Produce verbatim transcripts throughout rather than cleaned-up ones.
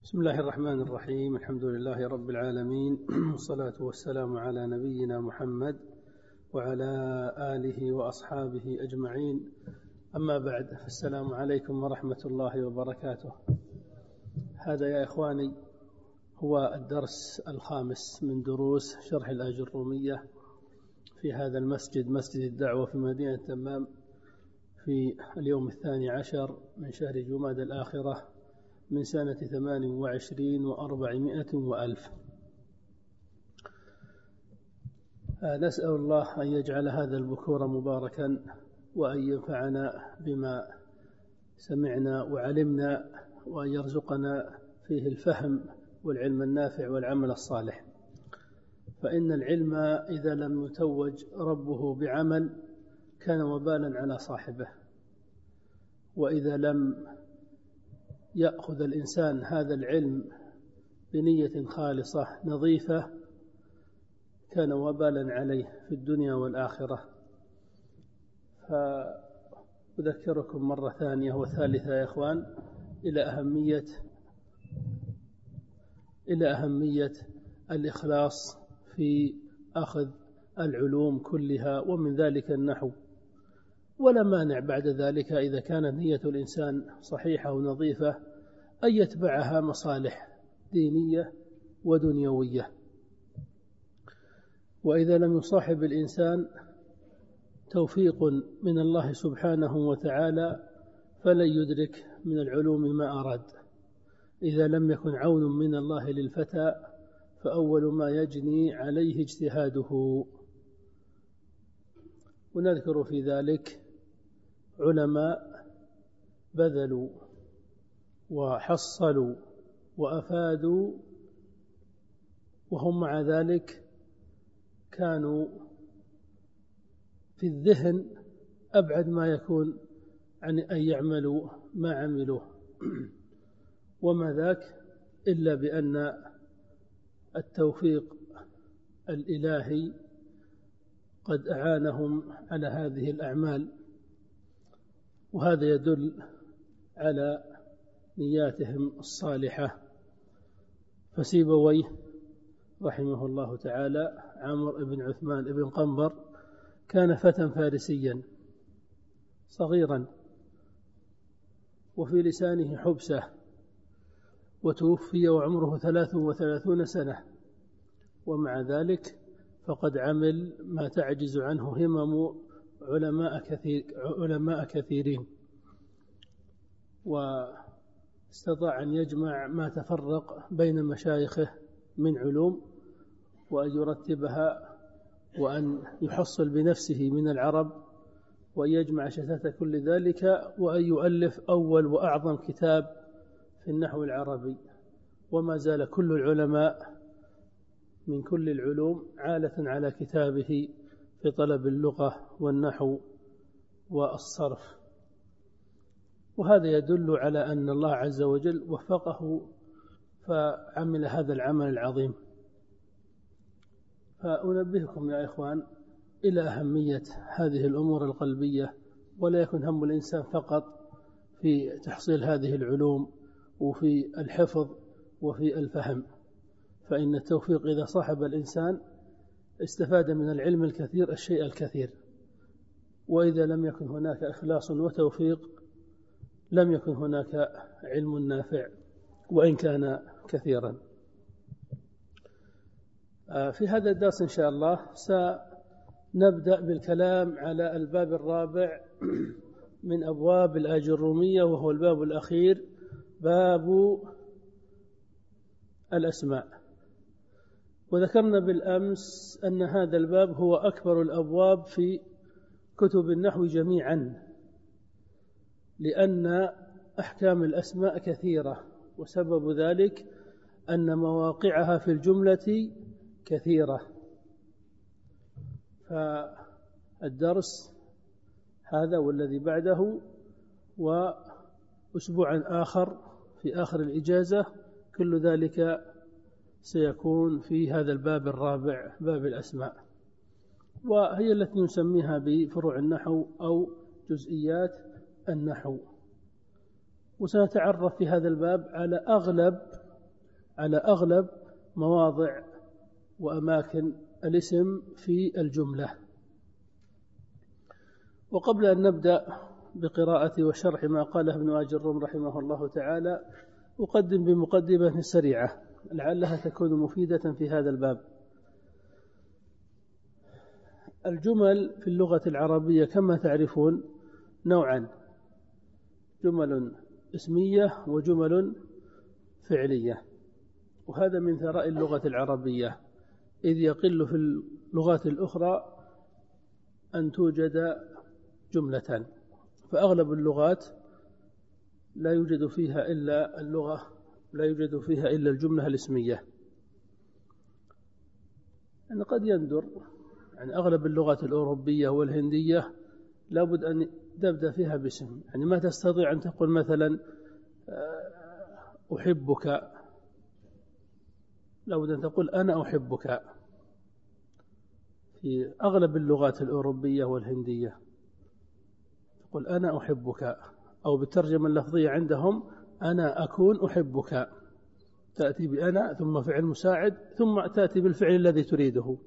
بسم الله الرحمن الرحيم. الحمد لله رب العالمين، والصلاة والسلام على نبينا محمد وعلى آله وأصحابه أجمعين. أما بعد، السلام عليكم ورحمة الله وبركاته. هذا يا إخواني هو الدرس الخامس من دروس شرح الآجرومية في هذا المسجد، مسجد الدعوة في مدينة تمام، في اليوم الثاني عشر من شهر جمادى الآخرة من سنة ثمان وعشرين وأربعمائة وألف. نسأل الله أن يجعل هذا البكور مباركا، وأن ينفعنا بما سمعنا وعلمنا، وأن يرزقنا فيه الفهم والعلم النافع والعمل الصالح. فإن العلم إذا لم يتوج ربه بعمل كان وبالا على صاحبه، وإذا لم يأخذ الإنسان هذا العلم بنية خالصة نظيفة كان وبالا عليه في الدنيا والآخرة. فأذكركم مرة ثانية وثالثة يا إخوان إلى أهمية إلى أهمية الإخلاص في أخذ العلوم كلها، ومن ذلك النحو. ولا مانع بعد ذلك إذا كانت نية الإنسان صحيحة ونظيفة أن يتبعها مصالح دينية ودنيوية. وإذا لم يصاحب الإنسان توفيق من الله سبحانه وتعالى فلن يدرك من العلوم ما أراد. إذا لم يكن عون من الله للفتى فأول ما يجني عليه اجتهاده. ونذكر في ذلك علماء بذلوا وحصلوا وأفادوا، وهم مع ذلك كانوا في الذهن أبعد ما يكون عن أن يعملوا ما عملوا، وما ذاك إلا بأن التوفيق الإلهي قد أعانهم على هذه الأعمال، وهذا يدل على نياتهم الصالحة. فسيبويه رحمه الله تعالى عمرو بن عثمان بن قنبر كان فتى فارسيا صغيرا وفي لسانه حبسة، وتوفي وعمره ثلاث وثلاثون سنة، ومع ذلك فقد عمل ما تعجز عنه همم علماء كثير علماء كثيرين، واستطاع أن يجمع ما تفرق بين مشايخه من علوم، وأن يرتبها، وأن يحصل بنفسه من العرب، وأن يجمع شتات كل ذلك، وأن يؤلف أول وأعظم كتاب في النحو العربي. وما زال كل العلماء من كل العلوم عالة على كتابه في طلب اللغة والنحو والصرف. وهذا يدل على أن الله عز وجل وفقه فعمل هذا العمل العظيم. فأنبهكم يا إخوان إلى أهمية هذه الأمور القلبية، ولا يكن هم الإنسان فقط في تحصيل هذه العلوم وفي الحفظ وفي الفهم، فإن التوفيق إذا صاحب الإنسان استفاد من العلم الكثير الشيء الكثير، وإذا لم يكن هناك إخلاص وتوفيق لم يكن هناك علم نافع وإن كان كثيرا. في هذا الدرس إن شاء الله سنبدأ بالكلام على الباب الرابع من أبواب الآجرومية، وهو الباب الأخير، باب الأسماء. وذكرنا بالأمس أن هذا الباب هو أكبر الأبواب في كتب النحو جميعا، لأن أحكام الأسماء كثيرة، وسبب ذلك أن مواقعها في الجملة كثيرة. فالدرس هذا والذي بعده وأسبوعا آخر في آخر الإجازة كل ذلك سيكون في هذا الباب الرابع، باب الأسماء، وهي التي نسميها بفروع النحو أو جزئيات النحو. وسنتعرف في هذا الباب على أغلب على أغلب مواضع وأماكن الاسم في الجملة. وقبل أن نبدأ بقراءة وشرح ما قاله ابن آج الروم رحمه الله تعالى، أقدم بمقدمة سريعة لعلها تكون مفيدة في هذا الباب. الجمل في اللغة العربية كما تعرفون نوعا: جمل اسمية وجمل فعلية، وهذا من ثراء اللغة العربية، إذ يقل في اللغات الأخرى أن توجد جملة، فأغلب اللغات لا يوجد فيها إلا اللغة لا يوجد فيها إلا الجملة الاسمية. يعني قد يندر يعني أغلب اللغات الأوروبية والهندية لابد أن تبدأ فيها باسم، يعني ما تستطيع أن تقول مثلا أحبك، لابد أن تقول أنا أحبك. في أغلب اللغات الأوروبية والهندية تقول أنا أحبك، أو بالترجمة اللفظية عندهم أنا أكون أحبك، تأتي بأنا ثم فعل مساعد ثم تأتي بالفعل الذي تريده.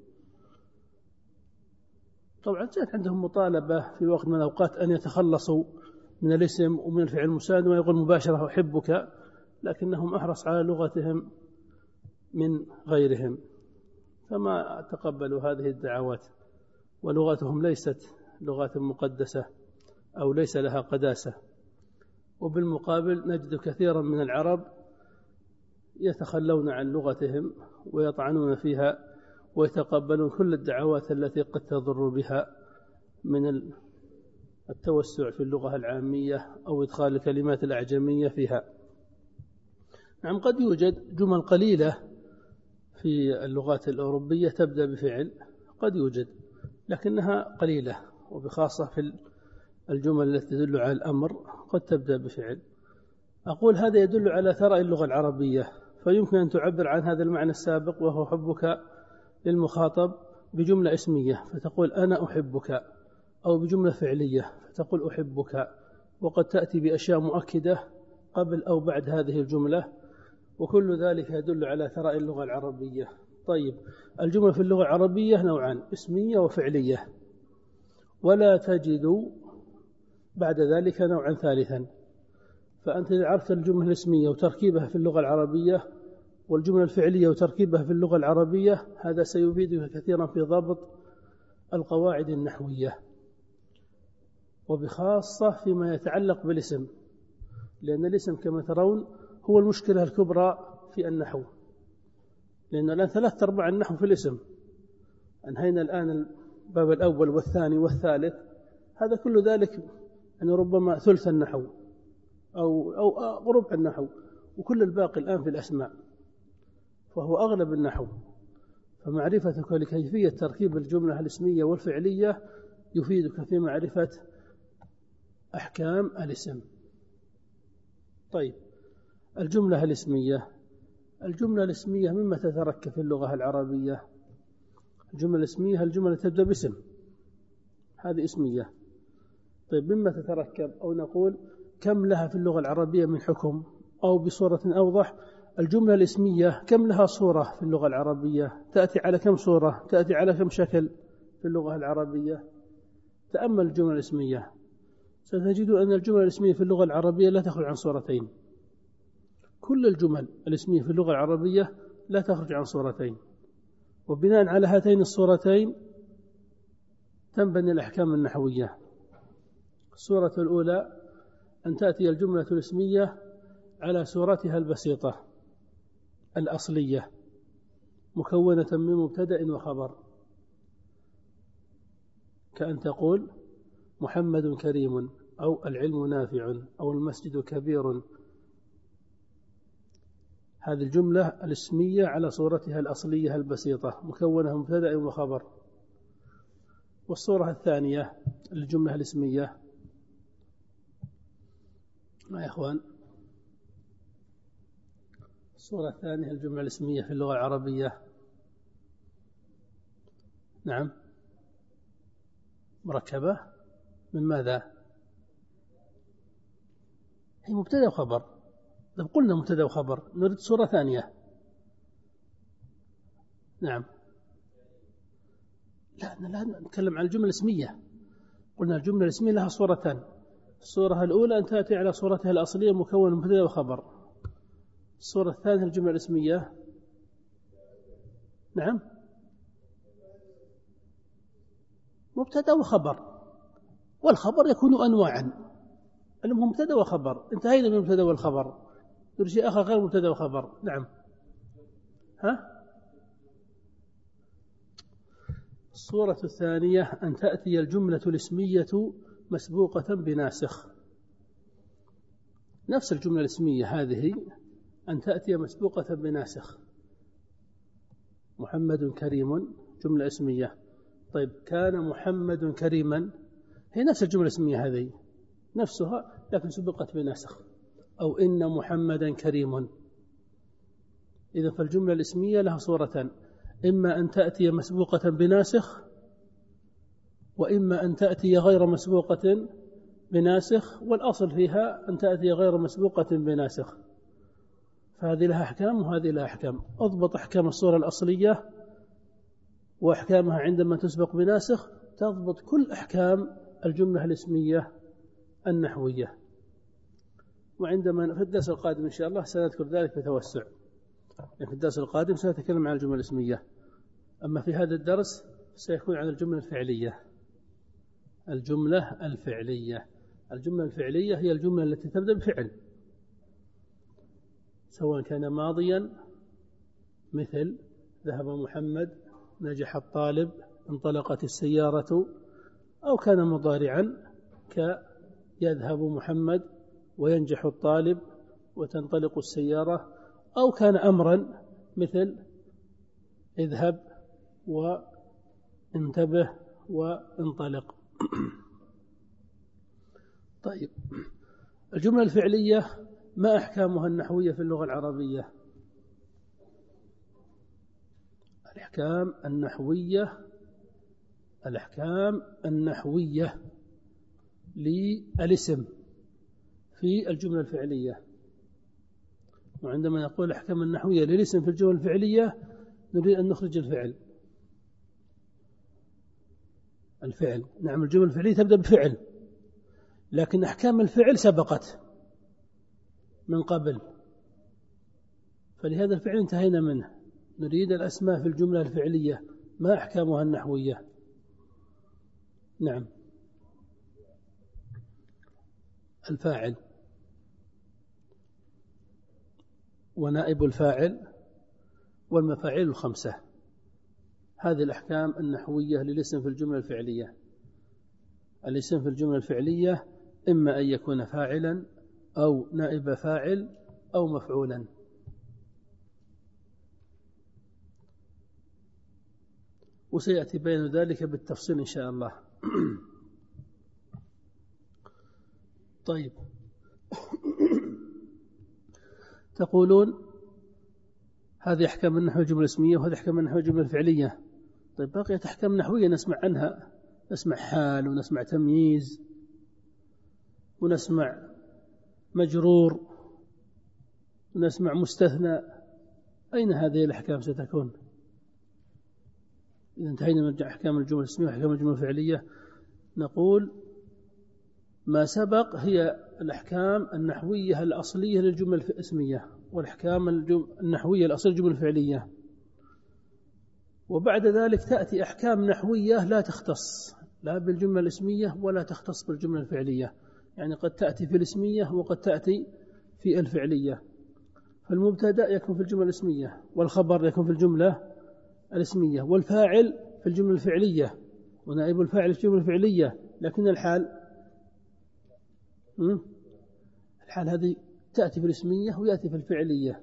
طبعا جاءت عندهم مطالبة في وقت من الأوقات أن يتخلصوا من الاسم ومن الفعل المساعد ويقول مباشرة أحبك، لكنهم أحرص على لغتهم من غيرهم فما تقبلوا هذه الدعوات، ولغتهم ليست لغات مقدسة أو ليس لها قداسة. وبالمقابل نجد كثيرا من العرب يتخلون عن لغتهم ويطعنون فيها ويتقبلون كل الدعوات التي قد تضر بها من التوسع في اللغة العامية أو إدخال الكلمات الأعجمية فيها. نعم، قد يوجد جمل قليلة في اللغات الأوروبية تبدأ بفعل، قد يوجد لكنها قليلة، وبخاصة في الجمل التي تدل على الأمر قد تبدأ بفعل. أقول هذا يدل على ثراء اللغة العربية، فيمكن أن تعبر عن هذا المعنى السابق وهو حبك للمخاطب بجملة اسمية فتقول أنا أحبك، أو بجملة فعلية فتقول أحبك، وقد تأتي بأشياء مؤكدة قبل أو بعد هذه الجملة، وكل ذلك يدل على ثراء اللغة العربية. طيب، الجملة في اللغة العربية نوعان: اسمية وفعلية، ولا تجد بعد ذلك نوعا ثالثا. فأنت إذا عرفت الجملة الاسمية وتركيبها في اللغة العربية والجملة الفعلية وتركيبها في اللغة العربية، هذا سيفيدك كثيرا في ضبط القواعد النحوية، وبخاصة فيما يتعلق بالاسم، لأن الاسم كما ترون هو المشكلة الكبرى في النحو، لأن الآن ثلاثة أرباع النحو في الاسم. أنهينا الآن الباب الأول والثاني والثالث، هذا كل ذلك يعني ربما ثلث النحو أو أو ربع النحو، وكل الباقي الآن في الأسماء، فهو أغلب النحو. فمعرفتك لكيفية تركيب الجملة الاسمية والفعلية يفيدك في معرفة أحكام الاسم. طيب، الجملة الاسمية الجملة الاسمية مما تتركب في اللغة العربية؟ الجملة الاسمية الجملة تبدأ باسم، هذه اسمية. طيب، مما تتركب؟ أو نقول كم لها في اللغة العربية من حكم؟ أو بصورة أوضح، الجملة الاسمية كم لها صورة في اللغة العربية؟ تأتي على كم صورة؟ تأتي على كم شكل في اللغة العربية؟ تأمل الجملة الاسمية، ستجد أن الجملة الاسمية في اللغة العربية لا تخرج عن صورتين. كل الجمل الاسمية في اللغة العربية لا تخرج عن صورتين، وبناء على هاتين الصورتين تنبني الأحكام النحوية. الصورة الأولى أن تأتي الجملة الاسمية على صورتها البسيطة الأصلية، مكونة من مبتدأ وخبر، كأن تقول محمد كريم، أو العلم نافع، أو المسجد كبير. هذه الجملة الاسمية على صورتها الأصلية البسيطة، مكونة من مبتدأ وخبر. والصورة الثانية للجملة الاسمية، ما يا إخوان، الصورة الثانية الجملة الاسمية في اللغة العربية، نعم، مركبة من ماذا؟ هي مبتدأ وخبر. لو قلنا مبتدأ وخبر نريد صورة ثانية، نعم. لا لا نتكلم عن الجملة الاسمية. قلنا الجملة الاسمية لها صورتان. الصورة الأولى أن تأتي على صورتها الأصلية مكون من مبتدأ وخبر. الصورة الثانية الجملة الاسمية. نعم مبتدأ وخبر، والخبر يكون أنواعا، المهم مبتدأ وخبر. انتهينا من المبتدأ والخبر، يريد شيء آخر غير مبتدأ وخبر. نعم. ها الصورة الثانية أن تأتي الجملة الاسمية مسبوقة بناسخ. نفس الجملة الاسمية هذه أن تأتي مسبوقة بناسخ. محمد كريم جملة اسمية. طيب كان محمد كريما، هي نفس الجملة الاسمية هذه نفسها لكن سبقت بناسخ. أو إن محمدا كريم. إذا فالجملة الاسمية لها صورتان، إما أن تأتي مسبوقة بناسخ، وإما أن تأتي غير مسبوقة بناسخ، والأصل فيها أن تأتي غير مسبوقة بناسخ. فهذه لها أحكام وهذه لها أحكام. أضبط أحكام الصورة الأصلية وأحكامها عندما تسبق بناسخ، تضبط كل أحكام الجملة الاسمية النحوية. وعندما في الدرس القادم إن شاء الله سنذكر ذلك بتوسع، يعني في الدرس القادم سنتكلم عن الجملة الاسمية، أما في هذا الدرس سيكون عن الجملة الفعلية. الجملة الفعلية الجملة الفعلية هي الجملة التي تبدأ بفعل، سواء كان ماضيا مثل ذهب محمد، نجح الطالب، انطلقت السيارة، أو كان مضارعا كيذهب محمد وينجح الطالب وتنطلق السيارة، أو كان أمرا مثل اذهب وانتبه وانطلق. طيب الجملة الفعلية ما أحكامها النحوية في اللغة العربية؟ الأحكام النحوية الأحكام النحوية للاسم في الجملة الفعلية. وعندما نقول الأحكام النحوية للاسم في الجملة الفعلية نريد أن نخرج الفعل. الفعل نعم الجملة الفعلية تبدأ بفعل، لكن أحكام الفعل سبقت من قبل، فلهذا الفعل انتهينا منه. نريد الأسماء في الجملة الفعلية ما أحكامها النحوية. نعم. الفاعل ونائب الفاعل والمفاعيل الخمسة، هذه الأحكام النحوية للاسم في الجملة الفعلية. الاسم في الجملة الفعلية إما أن يكون فاعلا أو نائب فاعل أو مفعولا. وسيأتي بيان ذلك بالتفصيل إن شاء الله. طيب تقولون هذه أحكام النحو الجملة الاسمية وهذه أحكام النحو الجملة الفعلية. طيب بقيت أحكام نحوية نسمع عنها، نسمع حال ونسمع تمييز ونسمع مجرور ونسمع مستثنى. أين هذه الأحكام ستكون؟ إذا انتهينا من أحكام الجملة الاسمية وأحكام الجملة الفعلية نقول ما سبق هي الأحكام النحوية الأصلية للجملة الاسمية والأحكام النحوية الأصلية للجملة الفعلية، وبعد ذلك تأتي أحكام نحوية لا تختص لا بالجملة الاسمية ولا تختص بالجملة الفعلية، يعني قد تأتي في الاسمية وقد تأتي في الفعلية. فالمبتدأ يكون في الجملة الاسمية، والخبر يكون في الجملة الاسمية، والفاعل في الجملة الفعلية، ونائب الفاعل في الجملة الفعلية. لكن الحال الحال هذه تأتي في الاسمية ويأتي في الفعلية،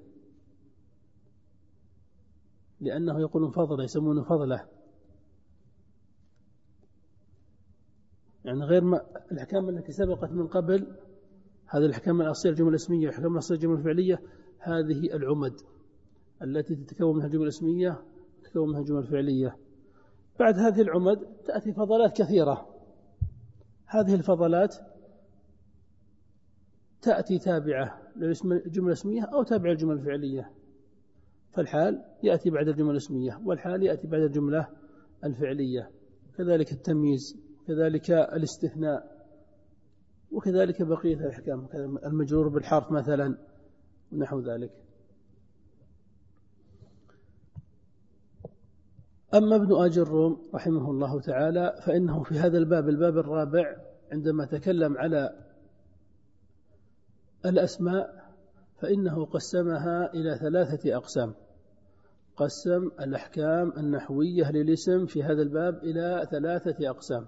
لأنه يقولون فضله، يسمونه فضله، يعني غير ما الأحكام التي سبقت من قبل. هذه الأحكام الأصلية الجملة الاسمية والأحكام الأصلية الجملة الفعلية هذه العمد التي تتكون منها الجملة الاسمية تتكون منها الجملة الفعلية. بعد هذه العمد تأتي فضلات كثيرة، هذه الفضلات تأتي تابعة للجملة الاسمية أو تابعة للجملة الفعلية. فالحال يأتي بعد الجملة الاسمية، والحال يأتي بعد الجملة الفعلية، كذلك التمييز، كذلك الاستثناء، وكذلك بقية الأحكام، المجرور بالحرف مثلا ونحو ذلك. أما ابن آج الروم رحمه الله تعالى فإنه في هذا الباب الباب الرابع عندما تكلم على الأسماء فإنه قسمها إلى ثلاثة أقسام. قسم الأحكام النحوية للاسم في هذا الباب إلى ثلاثة أقسام.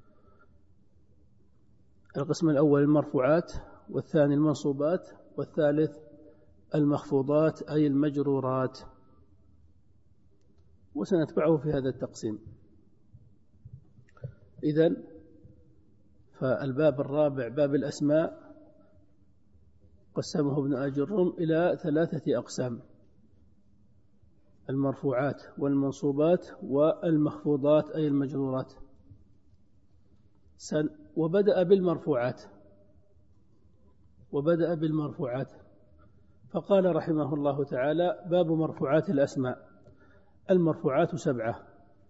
القسم الأول المرفوعات، والثاني المنصوبات، والثالث المخفوضات أي المجرورات، وسنتبعه في هذا التقسيم. إذن فالباب الرابع باب الأسماء قسمه ابن آج الروم إلى ثلاثة أقسام: المرفوعات والمنصوبات والمخفوضات أي المجرورات. وبدأ بالمرفوعات وبدأ بالمرفوعات فقال رحمه الله تعالى: باب مرفوعات الأسماء. المرفوعات سبعة.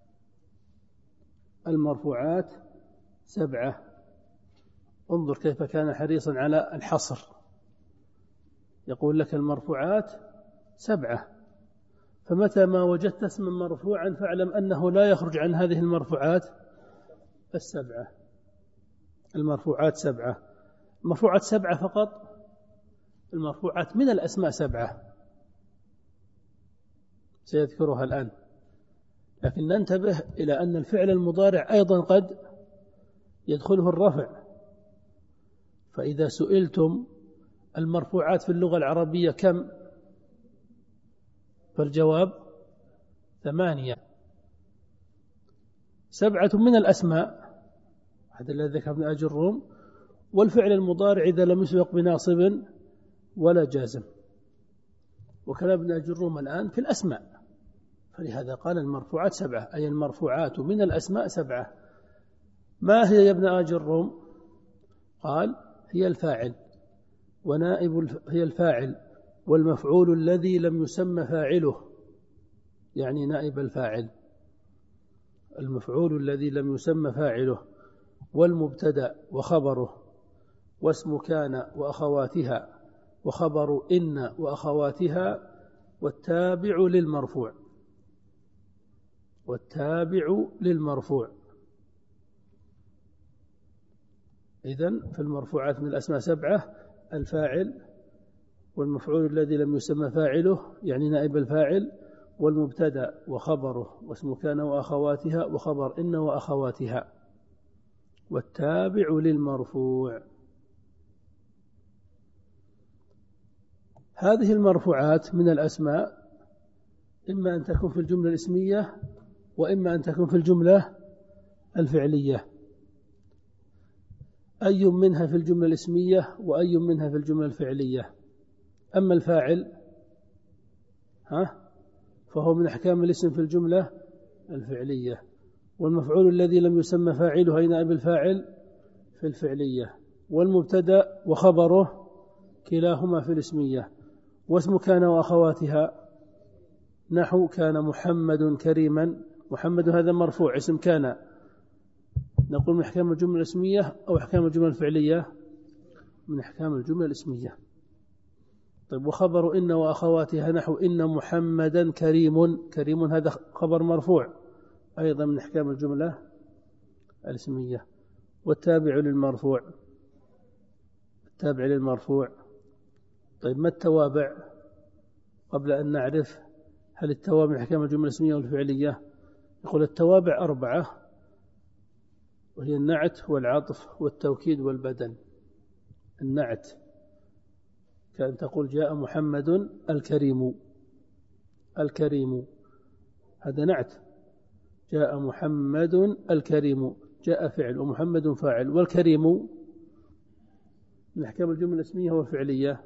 المرفوعات سبعة. انظر كيف كان حريصا على الحصر، يقول لك المرفوعات سبعة، فمتى ما وجدت اسما مرفوعا فاعلم أنه لا يخرج عن هذه المرفوعات السبعة. المرفوعات سبعة. المرفوعات سبعة فقط. المرفوعات من الأسماء سبعة سيذكرها الآن، لكن ننتبه إلى أن الفعل المضارع أيضا قد يدخله الرفع. فإذا سئلتم المرفوعات في اللغة العربية كم؟ فالجواب ثمانية. سبعة من الأسماء، هذا الذي ذكر ابن آج الروم، والفعل المضارع إذا لم يسبق بناصب ولا جازم، وكلام ابن آج الروم الآن في الأسماء، فلهذا قال المرفوعات سبعة، أي المرفوعات من الأسماء سبعة. ما هي يا ابن آج الروم؟ قال: هي الفاعل ونائب الف... هي الفاعل والمفعول الذي لم يسمى فاعله، يعني نائب الفاعل، المفعول الذي لم يسمى فاعله، والمبتدأ وخبره، واسم كان وأخواتها، وخبر إن وأخواتها، والتابع للمرفوع. والتابع للمرفوع. إذن في المرفوعات من الأسماء سبعة: الفاعل والمفعول الذي لم يسمى فاعله يعني نائب الفاعل، والمبتدأ وخبره، واسم كان وأخواتها، وخبر إن وأخواتها، والتابع للمرفوع. هذه المرفوعات من الأسماء إما أن تكون في الجملة الاسمية وإما أن تكون في الجملة الفعلية. أي منها في الجملة الاسمية وأي منها في الجملة الفعلية. أما الفاعل ها فهو من أحكام الاسم في الجملة الفعلية، والمفعول الذي لم يسمى فاعله أي نائب الفاعل في الفعلية، والمبتدأ وخبره كلاهما في الاسمية، واسم كان وأخواتها نحو كان محمد كريما. محمد هذا مرفوع اسم كان، نقول من أحكام الجملة الاسمية أو أحكام الجملة الفعلية؟ من أحكام الجملة الاسمية. طيب وخبر إن وأخواتها نحو إن محمدا كريم. كريم هذا خبر مرفوع أيضا من أحكام الجملة الاسمية. والتابع للمرفوع. التابع للمرفوع. طيب ما التوابع؟ قبل أن نعرف هل التوابع من أحكام الجملة الاسمية والفعلية، يقول التوابع أربعة، وهي النعت والعطف والتوكيد والبدل. النعت كأن تقول جاء محمد الكريم. الكريم هذا نعت، جاء محمد الكريم، جاء فعل ومحمد فاعل، والكريم من أحكام الجملة الاسمية والفعلية؟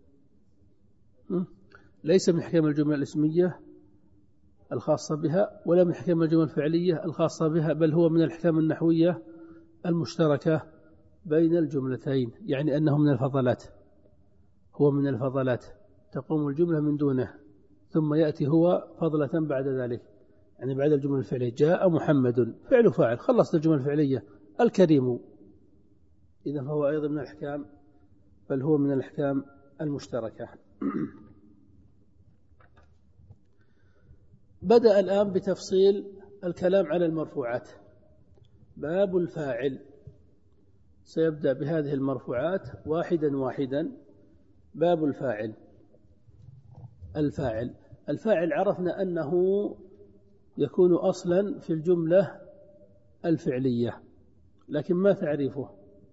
ليس من أحكام الجملة الاسمية الخاصة بها ولا من أحكام الجمل الفعلية الخاصة بها، بل هو من الأحكام النحوية المشتركة بين الجملتين، يعني أنه من الفضلات، هو من الفضلات، تقوم الجملة من دونه ثم يأتي هو فضلة بعد ذلك، يعني بعد الجمل الفعلية. جاء محمد فعل فاعل، خلصت الجمل الفعلية. الكريم إذا فهو أيضا من الأحكام، بل هو من الأحكام المشتركة. بدأ الآن بتفصيل الكلام على المرفوعات. باب الفاعل، سيبدأ بهذه المرفوعات واحدا واحدا. باب الفاعل. الفاعل الفاعل عرفنا أنه يكون أصلا في الجملة الفعلية، لكن ما تعريفه؟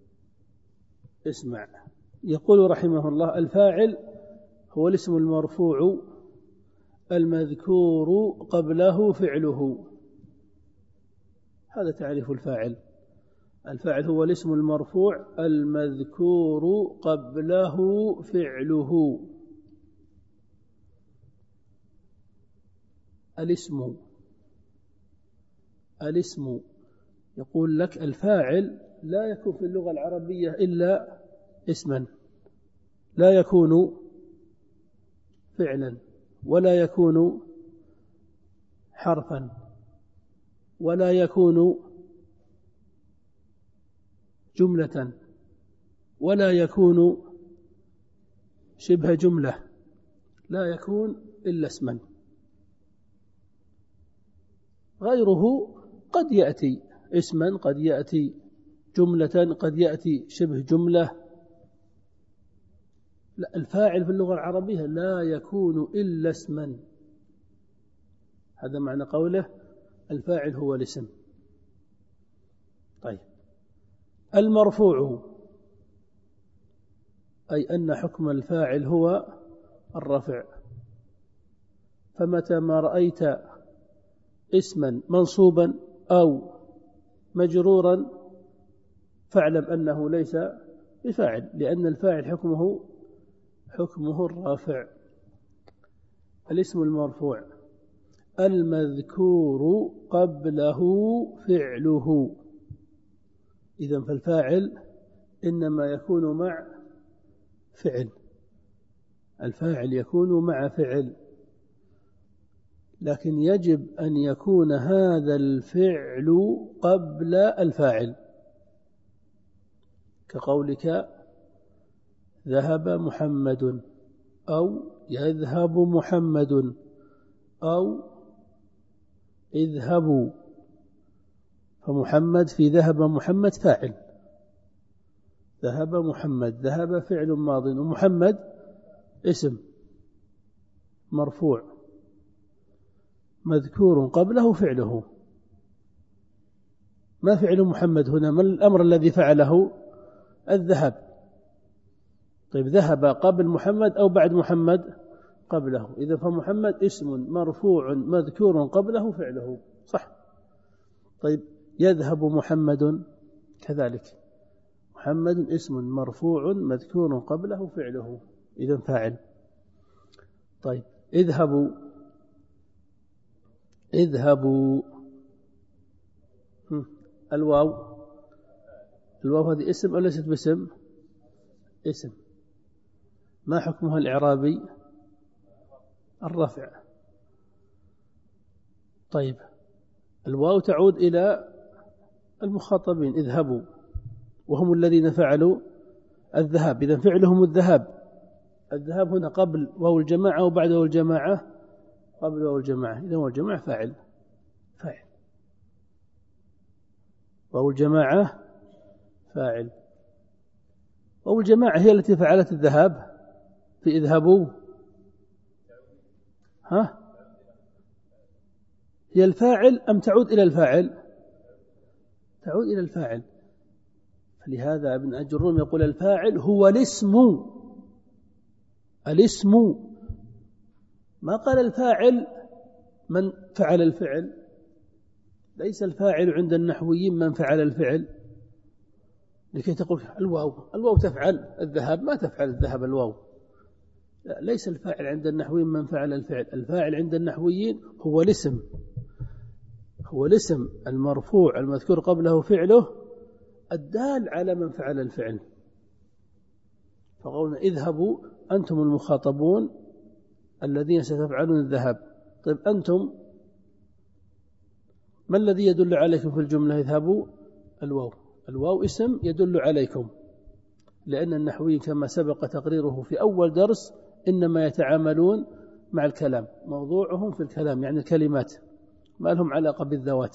اسمع، يقول رحمه الله: الفاعل هو الاسم المرفوع المذكور قبله فعله. هذا تعريف الفاعل. الفاعل هو الاسم المرفوع المذكور قبله فعله. الاسم الاسم يقول لك الفاعل لا يكون في اللغة العربية إلا اسما، لا يكون فعلا، ولا يكون حرفا، ولا يكون جملة، ولا يكون شبه جملة، لا يكون إلا اسما. غيره قد يأتي اسما، قد يأتي جملة، قد يأتي شبه جملة. لا، الفاعل في اللغة العربية لا يكون إلا اسما. هذا معنى قوله الفاعل هو الاسم. طيب، المرفوع أي أن حكم الفاعل هو الرفع. فمتى ما رأيت اسما منصوبا أو مجرورا فاعلم أنه ليس بفاعل، لأن الفاعل حكمه حكمه الرافع. الاسم المرفوع المذكور قبله فعله. إذن فالفاعل إنما يكون مع فعل، الفاعل يكون مع فعل، لكن يجب أن يكون هذا الفعل قبل الفاعل، كقولك ذهب محمد، أو يذهب محمد، أو اذهبوا. فمحمد في ذهب محمد فاعل، ذهب محمد، ذهب فعل ماض، ومحمد اسم مرفوع مذكور قبله فعله. ما فعل محمد هنا؟ ما الأمر الذي فعله؟ الذهاب. طيب، ذهب قبل محمد أو بعد محمد؟ قبله. إذا فمحمد اسم مرفوع مذكور قبله فعله، صح؟ طيب، يذهب محمد كذلك، محمد اسم مرفوع مذكور قبله فعله، إذا فاعل. طيب، اذهبوا اذهبوا الواو الواو هذه اسم أو ليست باسم؟ اسم. ما حكمها الإعرابي؟ الرفع. طيب، الواو تعود إلى المخاطبين، اذهبوا، وهم الذين فعلوا الذهاب، إذن فعلهم الذهاب. الذهاب هنا قبل واو الجماعة وبعد واو الجماعة؟ قبل واو الجماعة، إذن واو الجماعة فاعل فاعل واو الجماعة فاعل. واو الجماعة هي التي فعلت الذهاب في اذهبوا، ها؟ هي الفاعل أم تعود إلى الفاعل؟ تعود إلى الفاعل. فلهذا ابن أجروم يقول الفاعل هو الاسم. الاسم، ما قال الفاعل من فعل الفعل. ليس الفاعل عند النحويين من فعل الفعل، لكي تقول الواو الواو تفعل الذهاب، ما تفعل الذهاب الواو. لا، ليس الفاعل عند النحويين من فعل الفعل. الفاعل عند النحويين هو الاسم، هو الاسم المرفوع المذكور قبله فعله الدال على من فعل الفعل. فقولنا اذهبوا أنتم المخاطبون، الذين ستفعلون الذهاب. طيب أنتم ما الذي يدل عليكم في الجملة اذهبوا؟ الواو. الواو اسم يدل عليكم، لأن النحويين كما سبق تقريره في أول درس إنما يتعاملون مع الكلام، موضوعهم في الكلام يعني الكلمات، ما لهم علاقة بالذوات.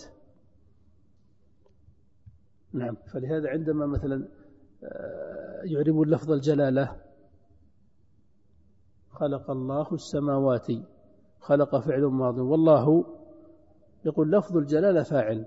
نعم. فلهذا عندما مثلا يعربون لفظ الجلالة خلق الله السماوات، خلق فعل ماض، والله يقول لفظ الجلالة فاعل.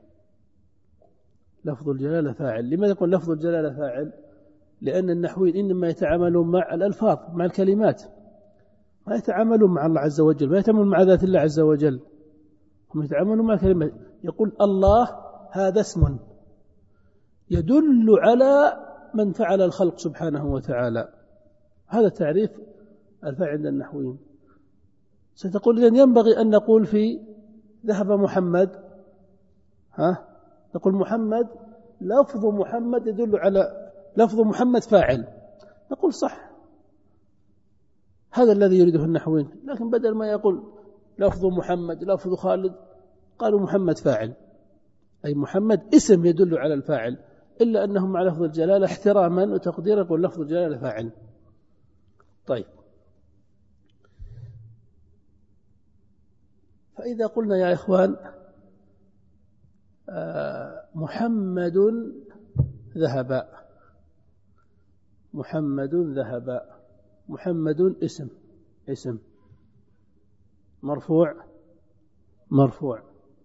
لفظ الجلالة فاعل. لماذا يقول لفظ الجلالة فاعل؟ لأن النحويين إنما يتعاملون مع الألفاظ، مع الكلمات، ما يتعاملون مع الله عز وجل، ما يتعاملون مع ذات الله عز وجل، هم يتعاملون مع الكلمات. يقول الله هذا اسم يدل على من فعل الخلق سبحانه وتعالى. هذا تعريف الفاعل عند النحويين. ستقول إذن ينبغي أن نقول في ذهب محمد، ها نقول محمد لفظ محمد يدل على لفظ محمد فاعل، نقول صح، هذا الذي يريده النحويين. لكن بدل ما يقول لفظ محمد لفظ خالد قالوا محمد فاعل، أي محمد اسم يدل على الفاعل، إلا أنهم مع لفظ الجلالة احتراما وتقديرا يقول لفظ الجلالة فاعل. طيب، فإذا قلنا يا إخوان آه محمد ذهب، محمد ذهب، محمد اسم اسم مرفوع مرفوع،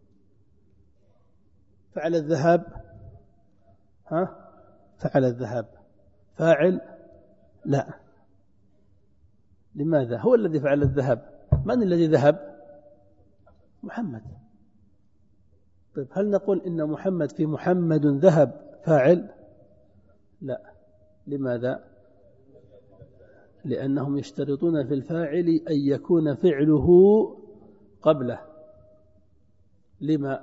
فعل الذهاب، ها فعل الذهاب فاعل؟ لا. لماذا؟ هو الذي فعل الذهاب. من الذي ذهب؟ محمد. طيب هل نقول إن محمد في محمد ذهب فاعل؟ لا. لماذا؟ لأنهم يشترطون في الفاعل أن يكون فعله قبله. لما؟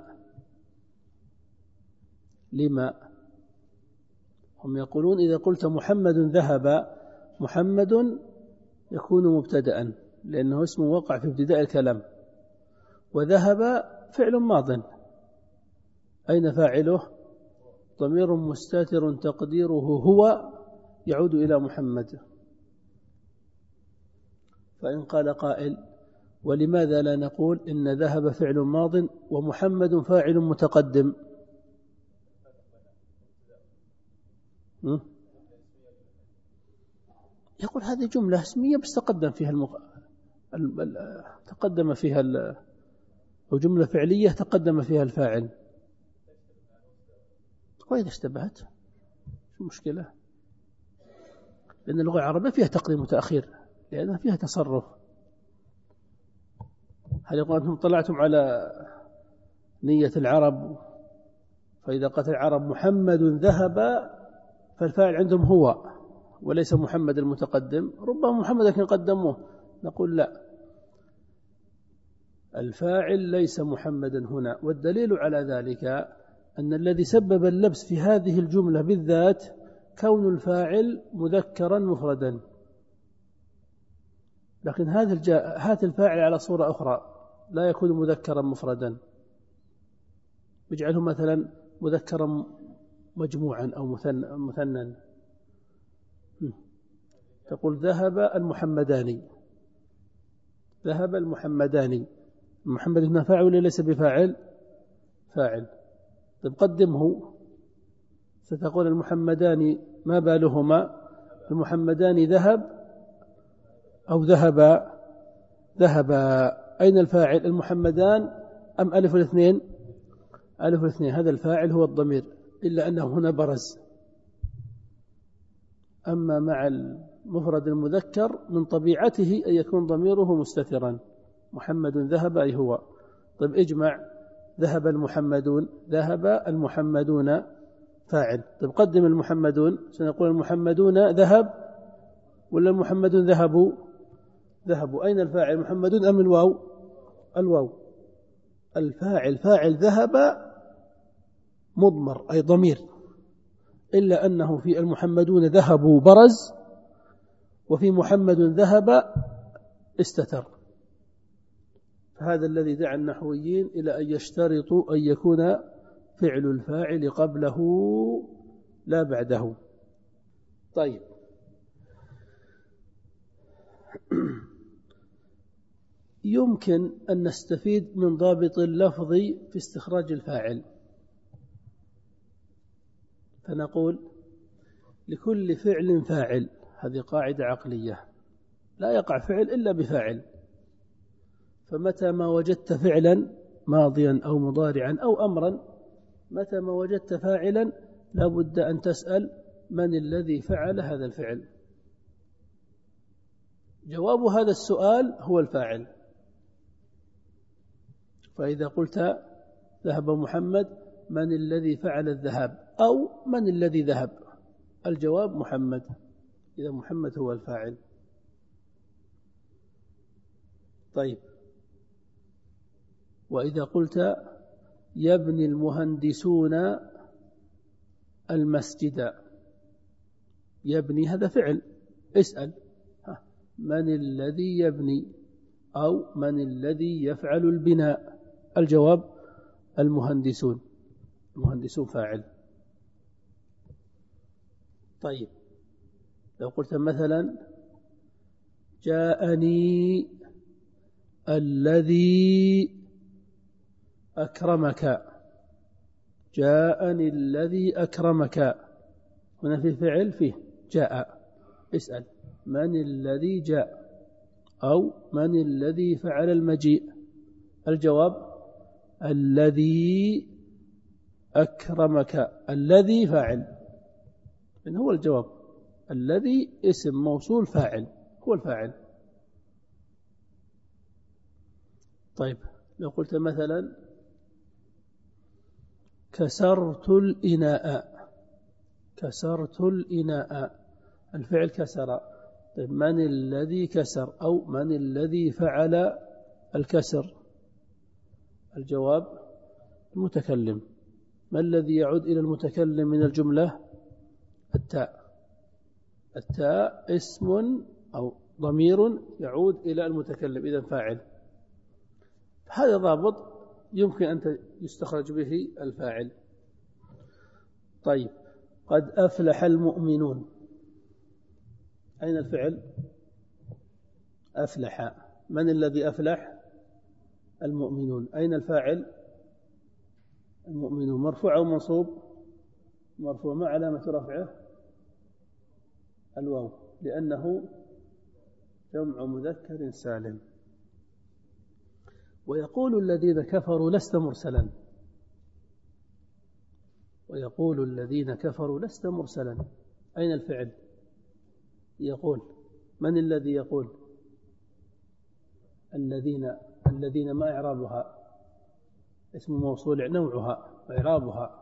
لما؟ هم يقولون إذا قلت محمد ذهب، محمد يكون مبتدأ لأنه اسم وقع في ابتداء الكلام، وذهب فعل ماض، أين فاعله؟ ضمير مستتر تقديره هو يعود إلى محمد. فإن قال قائل ولماذا لا نقول إن ذهب فعل ماض ومحمد فاعل متقدم؟ يقول هذه جملة اسمية بس تقدم فيها المق... تقدم فيها ال... أو جملة فعلية تقدم فيها الفاعل. وإذا اشتبهت شو مشكلة؟ لأن اللغة العربية فيها تقديم وتأخير لأنها فيها تصرف. هل يقول أنتم طلعتم على نية العرب فإذا قالت العرب محمد ذهب فالفاعل عندهم هو وليس محمد المتقدم؟ ربما محمد لكن قدموه. نقول لا، الفاعل ليس محمدا هنا. والدليل على ذلك أن الذي سبب اللبس في هذه الجملة بالذات كون الفاعل مذكرا مفردا، لكن هذا الجا... هات الفاعل على صورة أخرى لا يكون مذكرا مفردا، يجعله مثلا مذكرا مجموعا أو مثنى. تقول ذهب المحمدان، ذهب المحمدان، المحمد هنا فاعل ولا ليس بفاعل؟ فاعل. طيب قدمه، ستقول المحمدان ما بالهما؟ المحمدان ذهب أو ذهب؟ ذهب. أين الفاعل؟ المحمدان أم ألف الاثنين؟ ألف الاثنين. هذا الفاعل هو الضمير، إلا أنه هنا برز. أما مع المفرد المذكر من طبيعته أن يكون ضميره مستترا. محمد ذهب أي هو. طيب اجمع، ذهب المحمدون، ذهب المحمدون فاعل. طيب قدم المحمدون، سنقول المحمدون ذهب ولا المحمدون ذهبوا؟ ذهبوا. أين الفاعل؟ محمدون أم الواو؟ الواو. الفاعل فاعل ذهب مضمر أي ضمير، إلا أنه في المحمدون ذهبوا برز، وفي محمد ذهب استتر. فهذا الذي دعا النحويين إلى أن يشترطوا أن يكون فعل الفاعل قبله لا بعده. طيب، يمكن أن نستفيد من ضابط اللفظ في استخراج الفاعل، فنقول لكل فعل فاعل. هذه قاعدة عقلية، لا يقع فعل إلا بفاعل. فمتى ما وجدت فعلا ماضيا أو مضارعا أو أمرا، متى ما وجدت فاعلا لا بد أن تسأل من الذي فعل هذا الفعل. جواب هذا السؤال هو الفاعل. فإذا قلت ذهب محمد، من الذي فعل الذهاب؟ أو من الذي ذهب؟ الجواب محمد. إذا محمد هو الفاعل. طيب، وإذا قلت يبني المهندسون المسجد، يبني هذا فعل، اسأل من الذي يبني أو من الذي يفعل البناء؟ الجواب المهندسون. المهندسون فاعل. طيب، لو قلت مثلا جاءني الذي أكرمك، جاءني الذي أكرمك، هنا في فعل فيه جاء، اسأل من الذي جاء أو من الذي فعل المجيء؟ الجواب الذي أكرمك. الذي فاعل، إن هو الجواب. الذي اسم موصول فاعل، هو الفاعل. طيب، لو قلت مثلا كسرت الإناء، كسرت الإناء، الفعل كسر. طيب، من الذي كسر أو من الذي فعل الكسر؟ الجواب المتكلم. ما الذي يعود إلى المتكلم من الجملة؟ التاء. التاء اسم أو ضمير يعود إلى المتكلم، إذا فاعل. هذا ضابط يمكن أن يستخرج به الفاعل. طيب، قد أفلح المؤمنون، أين الفعل؟ أفلح. من الذي أفلح؟ المؤمنون. أين الفاعل؟ المؤمنون. مرفوع أو منصوب؟ مرفوع. ما علامة رفعه؟ الواو، لأنه جمع مذكر سالم. ويقول الذين كفروا لست مرسلا، ويقول الذين كفروا لست مرسلا. أين الفعل؟ يقول. من الذي يقول؟ الذين. الذين ما إعرابها؟ اسم موصول، نوعها وإعرابها.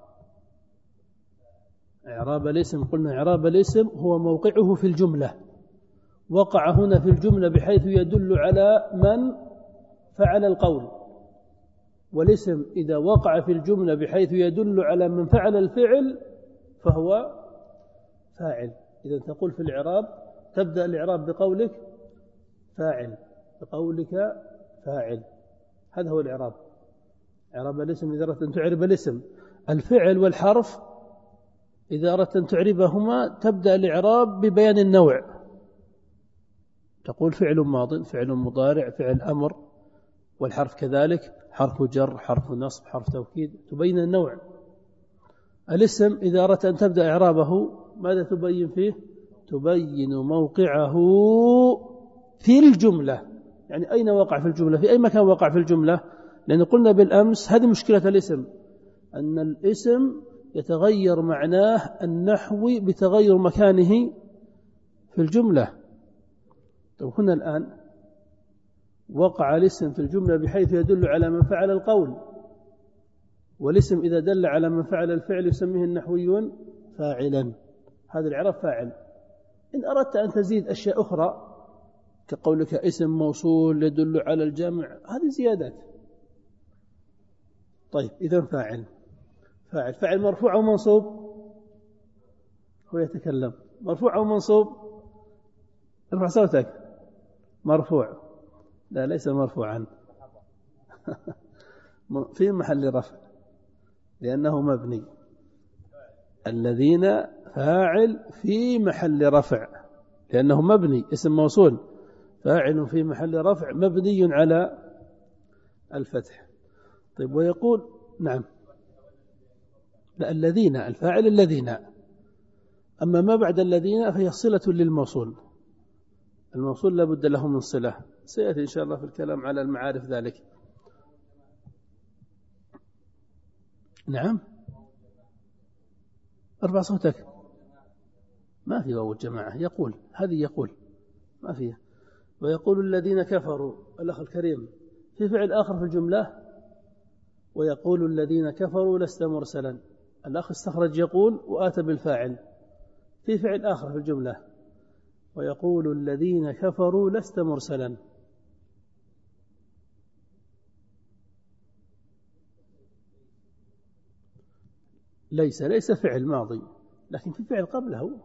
إعراب الاسم، قلنا إعراب الاسم هو موقعه في الجملة. وقع هنا في الجملة بحيث يدل على من فعل القول. والاسم إذا وقع في الجملة بحيث يدل على من فعل الفعل فهو فاعل. إذا تقول في الإعراب، تبدأ الإعراب بقولك فاعل، بقولك فاعل. هذا هو الإعراب. إعراب الاسم إذا أردت أن تعرب الاسم. الفعل والحرف إذا أردت أن تعربهما تبدأ الإعراب ببيان النوع. تقول فعل ماض، فعل مضارع، فعل أمر. والحرف كذلك، حرف جر، حرف نصب، حرف توكيد، تبين النوع. الاسم إذا أردت أن تبدأ إعرابه ماذا تبين فيه؟ تبين موقعه في الجملة. يعني أين وقع في الجملة؟ في أي مكان وقع في الجملة؟ لأن قلنا بالأمس هذه مشكلة الاسم، أن الاسم يتغير معناه النحوي بتغير مكانه في الجملة. طيب، هنا الآن وقع الاسم في الجملة بحيث يدل على من فعل القول. والاسم إذا دل على من فعل الفعل يسميه النحويون فاعلا. هذا الإعراب فاعل. إن أردت أن تزيد أشياء أخرى كقولك اسم موصول يدل على الجمع، هذه زيادات. طيب، إذن فاعل. فاعل فاعل مرفوع أو منصوب؟ هو يتكلم. مرفوع أو منصوب؟ ارفع صوتك. مرفوع. لا ليس مرفوعا في محل رفع لأنه مبني. الذين فاعل في محل رفع لأنه مبني، اسم موصول، فاعل في محل رفع مبني على الفتح. طيب ويقول نعم لا الذين الفاعل الذين، أما ما بعد الذين فهي صلة للموصول، الموصول لا بد له من صلة، سيأتي إن شاء الله في الكلام على المعارف ذلك. نعم ارفع صوتك. ما في واو الجماعة، يقول هذه يقول ما فيها. ويقول الذين كفروا، الأخ الكريم في فعل آخر في الجملة، ويقول الذين كفروا لست مرسلا، الأخ استخرج يقول وآتى بالفاعل، في فعل آخر في الجملة ويقول الذين كفروا لست مرسلا. ليس ليس فعل ماضي، لكن في فعل قبله.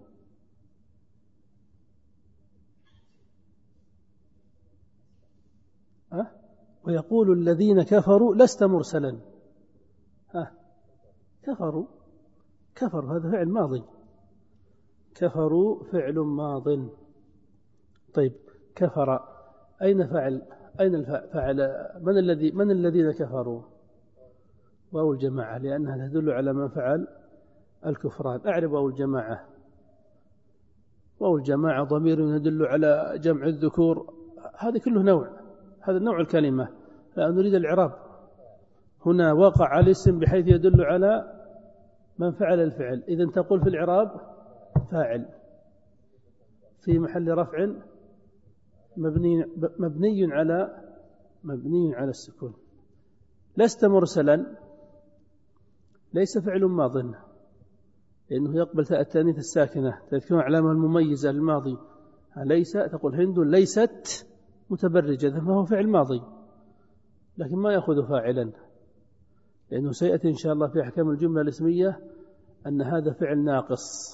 أه؟ ويقول الذين كفروا لست مرسلا. ها كفروا كفروا هذا فعل ماضي، كفروا فعل ماض. طيب كفر أين فعل أين الفاعل؟ من الذي من الذين كفروا؟ واو الجماعة لأنها تدل على من فعل الكفران. أعرب واو الجماعة، واو الجماعة ضمير يدل على جمع الذكور، هذا كله نوع، هذا نوع الكلمة، لا نريد الإعراب. هنا وقع الاسم بحيث يدل على من فعل الفعل، إذن تقول في الإعراب فاعل في محل رفع مبني مبني على مبني على السكون. لست مرسلا ليس فعل ماض لأنه يقبل تاء التانيث الساكنة تكون علامة المميزة للماضي. ليس تقول هند ليست متبرجة، فهو فعل ماضي لكن ما يأخذ فاعلا، لأنه سيأتي إن شاء الله في أحكام الجملة الاسمية أن هذا فعل ناقص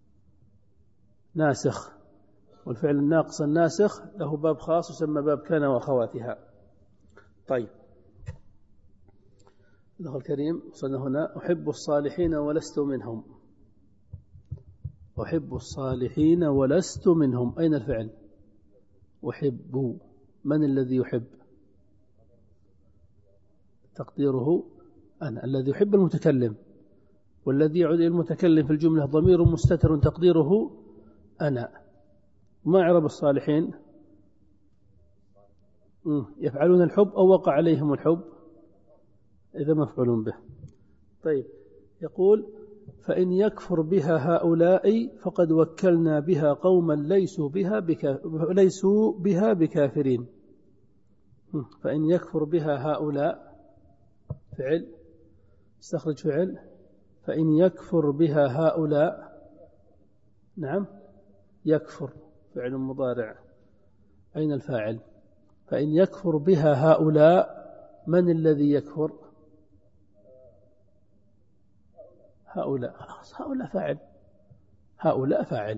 ناسخ، والفعل الناقص الناسخ له باب خاص يسمى باب كان وأخواتها. طيب الأخ الكريم وصلنا هنا. أحب الصالحين ولست منهم، أحب الصالحين ولست منهم، أين الفعل؟ أحب، من الذي يحب؟ تقديره أنا، الذي يحب المتكلم، والذي يعود إلى المتكلم في الجملة ضمير مستتر تقديره أنا. ما عرب الصالحين؟ يفعلون الحب أو وقع عليهم الحب، إذا مفعول به. طيب يقول فإن يكفر بها هؤلاء فقد وكلنا بها قوما ليسوا بها بكا ليسوا بها بكافرين. فإن يكفر بها هؤلاء فعل، استخرج فعل. فإن يكفر بها هؤلاء، نعم يكفر فعل مضارع، أين الفاعل؟ فإن يكفر بها هؤلاء، من الذي يكفر؟ هؤلاء، خلاص هؤلاء فاعل، هؤلاء فاعل.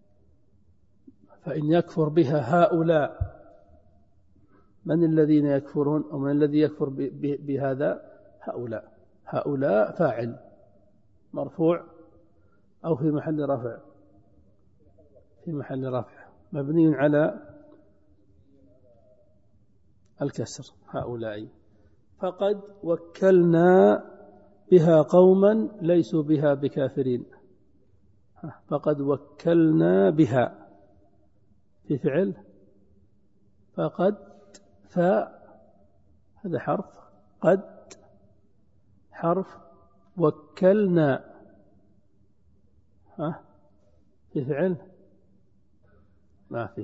فإن يكفر بها هؤلاء، من الذين يكفرون أو من الذي يكفر بهذا؟ هؤلاء، هؤلاء فاعل مرفوع أو في محل رفع؟ في محل رفع مبني على الكسر هؤلاء. فقد وكلنا بها قوما ليسوا بها بكافرين. فقد وكلنا بها في فعل فقد، فهذا حرف قد حرف، وكلنا ها في فعل ما فيه.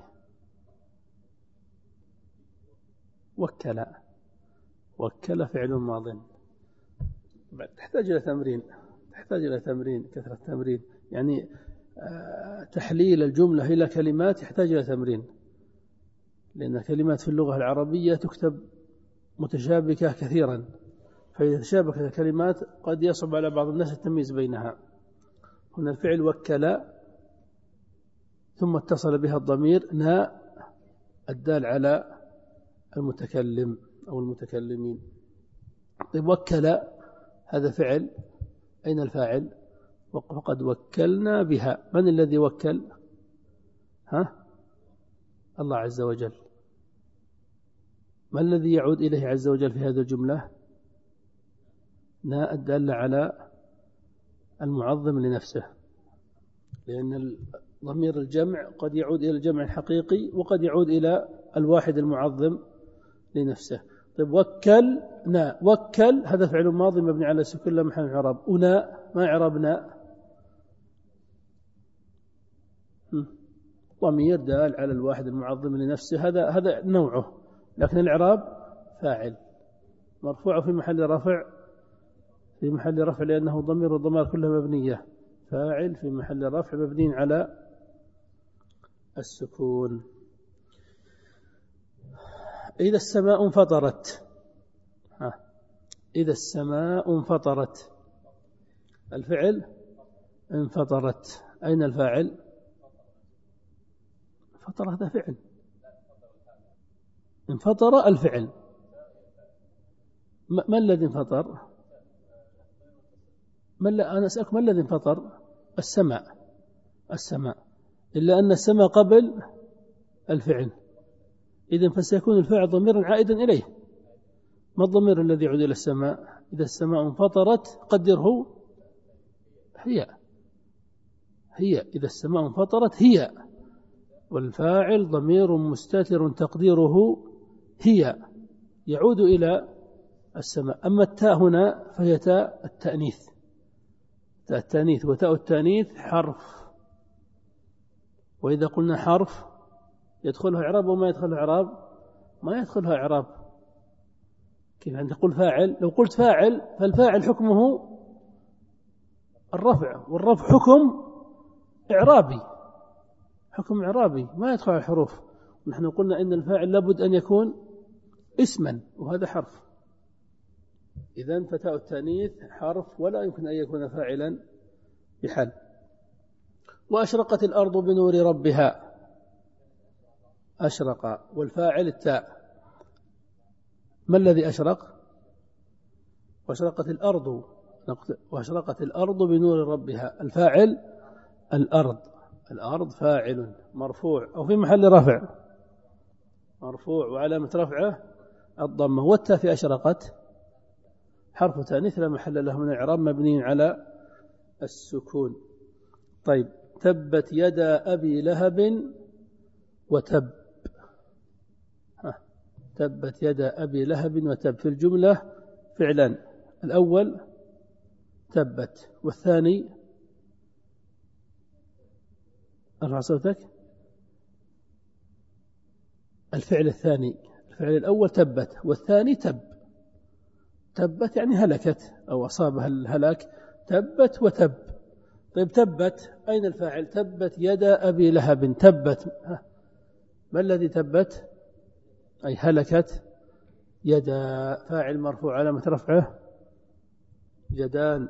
وكل، وكل فعل ماض. تحتاج إلى تمرين، تحتاج إلى تمرين، كثرة تمرين، يعني تحليل الجملة إلى كلمات يحتاج إلى تمرين، لأن كلمات في اللغة العربية تكتب متشابكة كثيرا، فإذا تشابكت الكلمات قد يصعب على بعض الناس التمييز بينها. هنا الفعل وكل ثم اتصل بها الضمير نا الدال على المتكلم أو المتكلمين. طيب وكل هذا فعل، أين الفاعل؟ وقد وكلنا بها. من الذي وكل؟ ها؟ الله عز وجل. ما الذي يعود إليه عز وجل في هذه الجملة؟ ناء الدالة على المعظم لنفسه، لأن ضمير الجمع قد يعود إلى الجمع الحقيقي وقد يعود إلى الواحد المعظم لنفسه. طيب وكلنا، وكل هذا فعل ماضي مبني على السكون لا محل من الإعراب. أنا ما إعرابنا؟ ضمير دال على الواحد المعظم لنفسه، هذا هذا نوعه، لكن الإعراب فاعل مرفوع في محل رفع، في محل رفع لأنه ضمير والضمائر كلها مبنية، فاعل في محل رفع مبني على السكون. إذا السماء انفطرت، ها. إذا السماء انفطرت، الفعل انفطرت، أين الفاعل؟ انفطر هذا فعل، انفطر الفعل. ما, ما الذي انفطر؟ ما أنا أسألك ما الذي انفطر؟ السماء، السماء، إلا أن السماء قبل الفعل، إذن فسيكون الفاعل ضميرا عائدا إليه. ما الضمير الذي يعود إلى السماء؟ إذا السماء انفطرت قدره هي، هي إذا السماء انفطرت هي، والفاعل ضمير مستتر تقديره هي، يعود إلى السماء. أما التاء هنا فهي تاء التأنيث، تاء التأنيث، وتاء التأنيث حرف، وإذا قلنا حرف يدخلها إعراب وما يدخلها إعراب؟ ما يدخلها إعراب. كيف أن تقول فاعل؟ لو قلت فاعل فالفاعل حكمه الرفع، والرفع حكم إعرابي، حكم إعرابي ما يدخل على الحروف. نحن قلنا إن الفاعل لابد أن يكون اسما، وهذا حرف. إذن فتاء التأنيث حرف ولا يمكن أن يكون فاعلا بحال. وأشرقت الأرض بنور ربها، أشرق والفاعل التاء. ما الذي أشرق؟ وأشرقت الأرض، وأشرقت الأرض بنور ربها، الفاعل الأرض، الأرض فاعل مرفوع أو في محل رفع، مرفوع وعلامة رفعه الضمة. والتاء في أشرقت حرف تأنيث لا محل له من الإعراب مبني على السكون. طيب تبت يدا أبي لهب وتب، ها. تبت يدا أبي لهب وتب في الجملة فعلا، الأول تبت، والثاني ارفع صوتك، الفعل الثاني، الفعل الأول تبت والثاني تب، تبت يعني هلكت أو أصابها الهلاك، تبت وتب. طيب تبت أين الفاعل؟ تبت يدا أبي لهب، تبت، ما الذي تبت؟ أي هلكت يدا، فاعل مرفوع علامة رفعه يدان،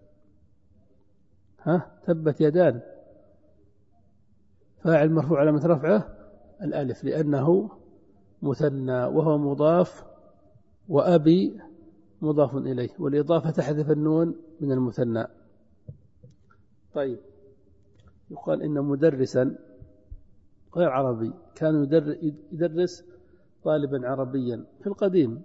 ها تبت يدان، فاعل مرفوع علامة رفعه الألف لأنه مثنى وهو مضاف، وأبي مضاف إليه، والإضافة تحذف النون من المثنى. طيب يقال إن مدرسا غير عربي كان يدرس طالبا عربيا في القديم،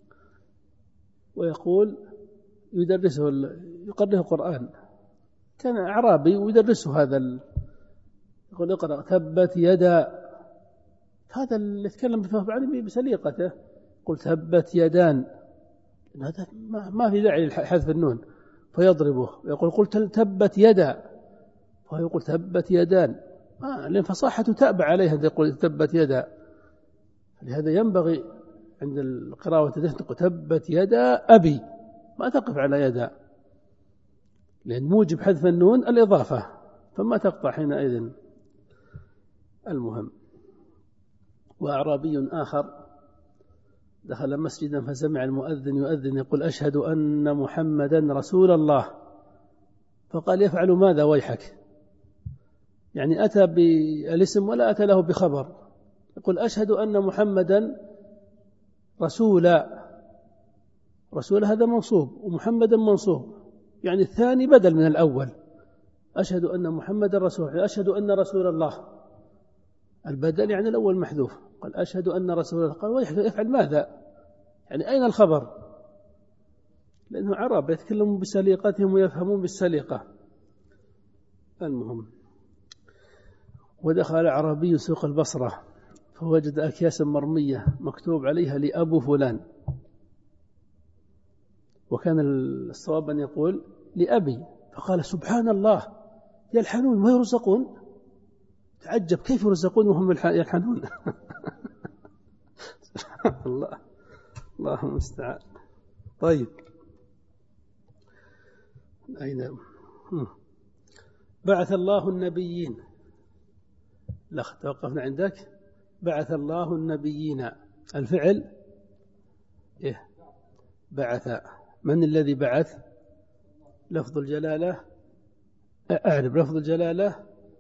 ويقول يدرسه يقرأه القرآن، كان أعرابي ويدرسه هذا ال... يقول اقرأ تبت يدا، هذا اللي يتكلم بفهم بسليقته، قلت تبت يدان، هذا ما في داعي لحذف النون، فيضربه ويقول قلت تبت يدا، فهو يقول تبت يدان، آه لأن فصاحته تأبع عليها يقول تبت يدا. لهذا ينبغي عند القراءة والتدريس تقول تبت يدا أبي، ما تقف على يدا، لأن موجب حذف النون الإضافة، فما تقطع حينئذ. المهم، وأعرابي آخر دخل مسجدا فسمع المؤذن يؤذن يقول أشهد أن محمدا رسول الله، فقال يفعل ماذا ويحك؟ يعني أتى بالاسم ولا أتى له بخبر، يقول أشهد أن محمدا رسولا، رسول هذا منصوب ومحمدا منصوب، يعني الثاني بدل من الأول. أشهد أن محمد رسول، أشهد أن رسول الله، البدل يعني الأول محذوف. قال أشهد أن رسول الله، قال ويفعل ماذا؟ يعني أين الخبر؟ لأنه عرب يتكلمون بسليقتهم ويفهمون بالسليقة. المهم، ودخل عربي سوق البصرة فوجد أكياسا مرمية مكتوب عليها لأبو فلان، وكان الصواب أن يقول لأبي، فقال سبحان الله يلحنون ويرزقون. تعجب كيف يرزقون وهم يلحنون. الله الله المستعان. طيب، أين بعث الله النبيين؟ لا، توقفنا عندك. بعث الله النبيين، الفعل إيه؟ بعث. من الذي بعث؟ لفظ الجلالة، أعرف لفظ الجلالة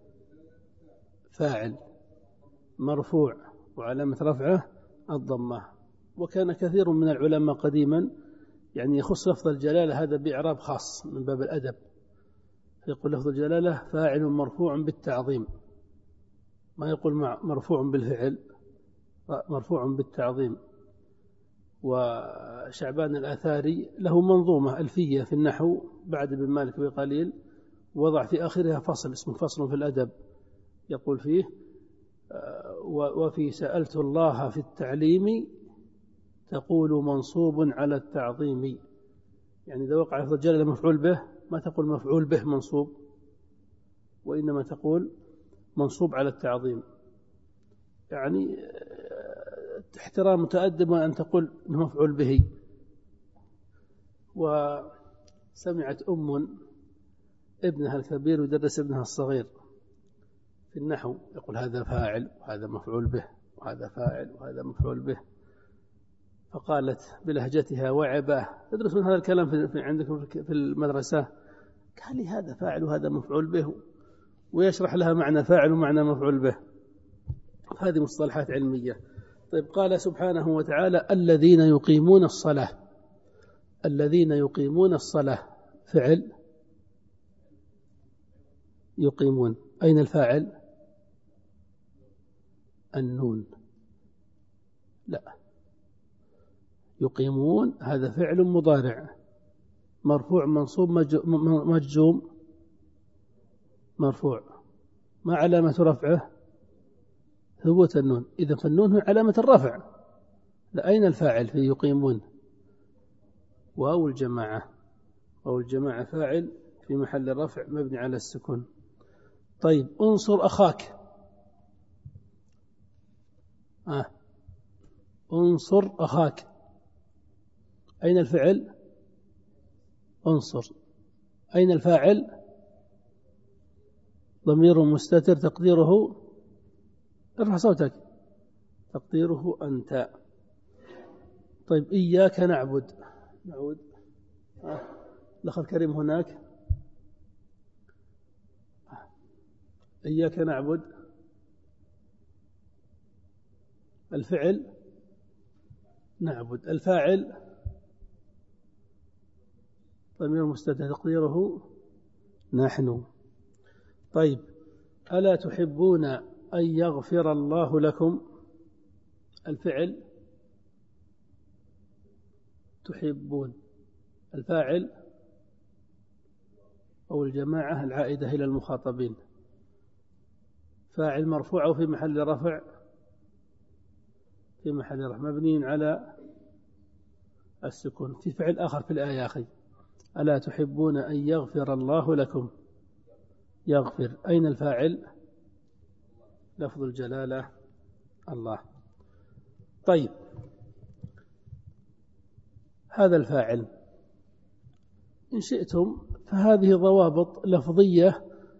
فاعل مرفوع وعلامة رفعه الضمة. وكان كثير من العلماء قديما يعني يخص لفظ الجلالة هذا بإعراب خاص من باب الأدب، يقول لفظ الجلالة فاعل مرفوع بالتعظيم، ما يقول مرفوع بالفعل، مرفوع بالتعظيم. وشعبان الآثاري له منظومة ألفية في النحو بعد ابن مالك بقليل، وضع في آخرها فصل اسمه فصل في الأدب، يقول فيه وفي سألت الله في التعليم تقول منصوب على التعظيم. يعني إذا وقع لفظ الجلالة مفعول به ما تقول مفعول به منصوب، وإنما تقول منصوب على التعظيم. يعني احترام متأدب أن تقول مفعول به. وسمعت أم ابنها الكبير يدرس ابنها الصغير في النحو، يقول هذا فاعل وهذا مفعول به وهذا فاعل وهذا مفعول به، فقالت بلهجتها وعبة تدرسون هذا الكلام في عندكم في المدرسة؟ قال لي هذا فاعل وهذا مفعول به، ويشرح لها معنى فاعل ومعنى مفعول به. هذه مصطلحات علمية. طيب، قال سبحانه وتعالى الذين يقيمون الصلاة. الذين يقيمون الصلاة فعل يقيمون، أين الفاعل؟ النون. لا، يقيمون هذا فعل مضارع مرفوع منصوب مجزوم مرفوع، ما علامة رفعه؟ ثبوت النون. إذا فالنون هي علامة الرفع. لأين الفاعل في يقيمون؟ واو الجماعة، واو الجماعة فاعل في محل رفع مبني على السكون. طيب، انصر أخاك. آه. انصر أخاك، أين الفعل؟ انصر. أين الفاعل؟ ضمير مستتر تقديره، ارفع صوتك، تقديره أنت. طيب، إياك نعبد. نعود. آه. الأخ الكريم هناك. إياك نعبد، الفعل نعبد، الفاعل ضمير مستتر تقديره نحن. طيب، ألا تحبون أن يغفر الله لكم، الفعل تحبون، الفاعل أو الجماعة العائدة إلى المخاطبين، فاعل مرفوع أو في محل رفع، في محل رفع مبني على السكون. في فعل آخر في الآية يا أخي، ألا تحبون أن يغفر الله لكم، يغفر، أين الفاعل؟ لفظ الجلالة الله. طيب، هذا الفاعل إن شئتم فهذه ضوابط لفظية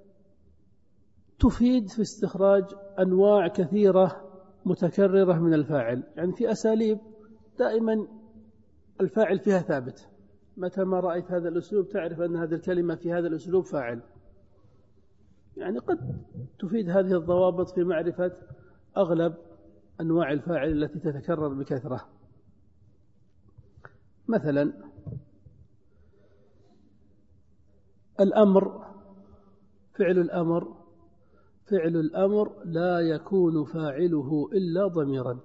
تفيد في استخراج أنواع كثيرة متكررة من الفاعل. يعني في أساليب دائما الفاعل فيها ثابت، متى ما رأيت هذا الأسلوب تعرف أن هذه الكلمة في هذا الأسلوب فاعل. يعني قد تفيد هذه الضوابط في معرفة أغلب أنواع الفاعل التي تتكرر بكثرة. مثلا الأمر، فعل الأمر فعل الأمر لا يكون فاعله إلا ضميرا،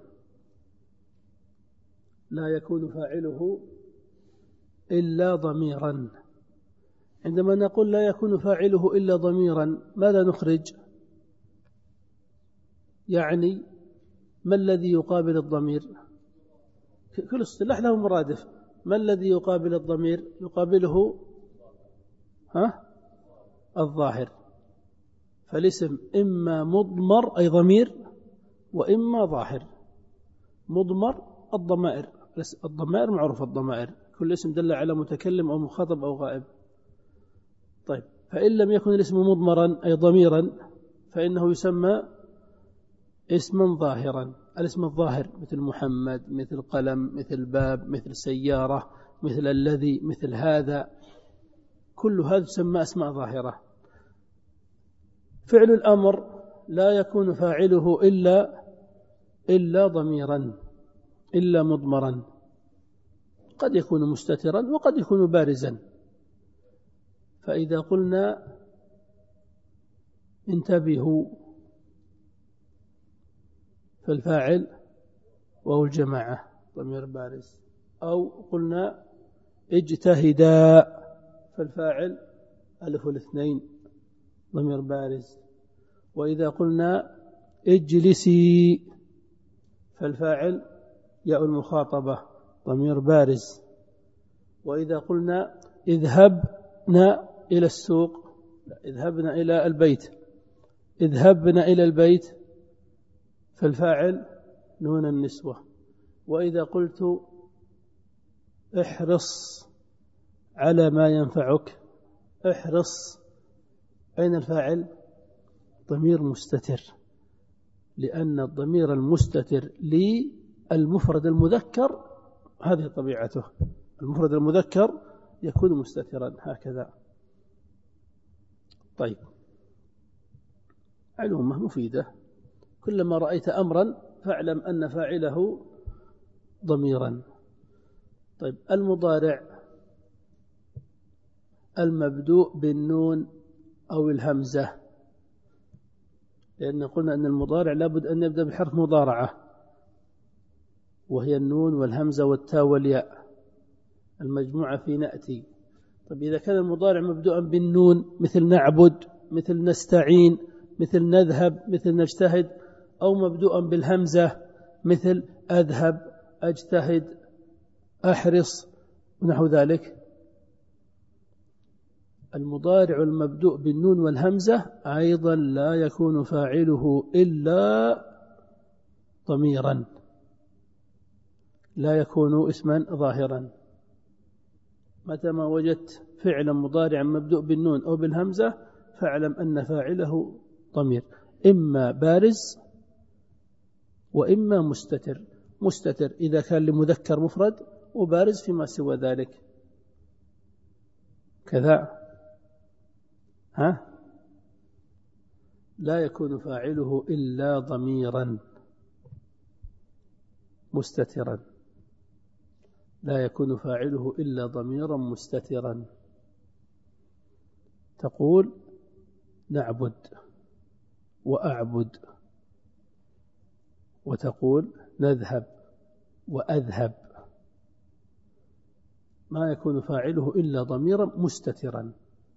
لا يكون فاعله إلا ضميرا. عندما نقول لا يكون فاعله إلا ضميرا ماذا نخرج؟ يعني ما الذي يقابل الضمير؟ كل اصطلاح له مرادف. ما الذي يقابل الضمير؟ يقابله ها الظاهر. فالاسم إما مضمر أي ضمير وإما ظاهر. مضمر الضمائر، الضمائر معروف الضمائر، كل اسم دل على متكلم أو مخاطب أو غائب. طيب، فإن لم يكن الاسم مضمرا أي ضميرا فإنه يسمى اسما ظاهرا. الاسم الظاهر مثل محمد، مثل قلم، مثل باب، مثل سيارة، مثل الذي، مثل هذا، كل هذا تسمى أسماء ظاهرة. فعل الأمر لا يكون فاعله إلا إلا ضميرا، إلا مضمرا، قد يكون مستترا وقد يكون بارزا. فإذا قلنا انتبهوا فالفاعل وهو الجماعة ضمير بارز، أو قلنا اجتهدا فالفاعل ألف الاثنين ضمير بارز. وإذا قلنا اجلسي فالفاعل ياء المخاطبة ضمير بارز. وإذا قلنا اذهبنا إلى السوق، اذهبنا إلى البيت، اذهبنا إلى البيت فالفاعل نون النسوة. وإذا قلت احرص على ما ينفعك، احرص، أين الفاعل؟ ضمير مستتر، لأن الضمير المستتر للمفرد المذكر هذه طبيعته، المفرد المذكر يكون مستترا هكذا. طيب، علومة مفيدة، كلما رأيت أمرا فاعلم أن فاعله ضميرا. طيب، المضارع المبدوء بالنون أو الهمزة، لأن قلنا أن المضارع لابد أن يبدأ بحرف مضارعة وهي النون والهمزة والتاء والياء المجموعة في نأتي. طيب، إذا كان المضارع مبدوءا بالنون مثل نعبد، مثل نستعين، مثل نذهب، مثل نجتهد، أو مبدوءا بالهمزة مثل أذهب، أجتهد، أحرص ونحو ذلك، المضارع المبدوء بالنون والهمزة أيضا لا يكون فاعله إلا ضميرا، لا يكون اسما ظاهرا. متى ما وجدت فعلا مضارعا مبدوء بالنون أو بالهمزة فاعلم أن فاعله ضمير، إما بارز وإما مستتر. مستتر إذا كان لمذكر مفرد، وبارز فيما سوى ذلك. كذا ها لا يكون فاعله إلا ضميرا مستترا، لا يكون فاعله إلا ضميرا مستترا. تقول نعبد وأعبد، وتقول نذهب وأذهب، ما يكون فاعله إلا ضميرا مستترا.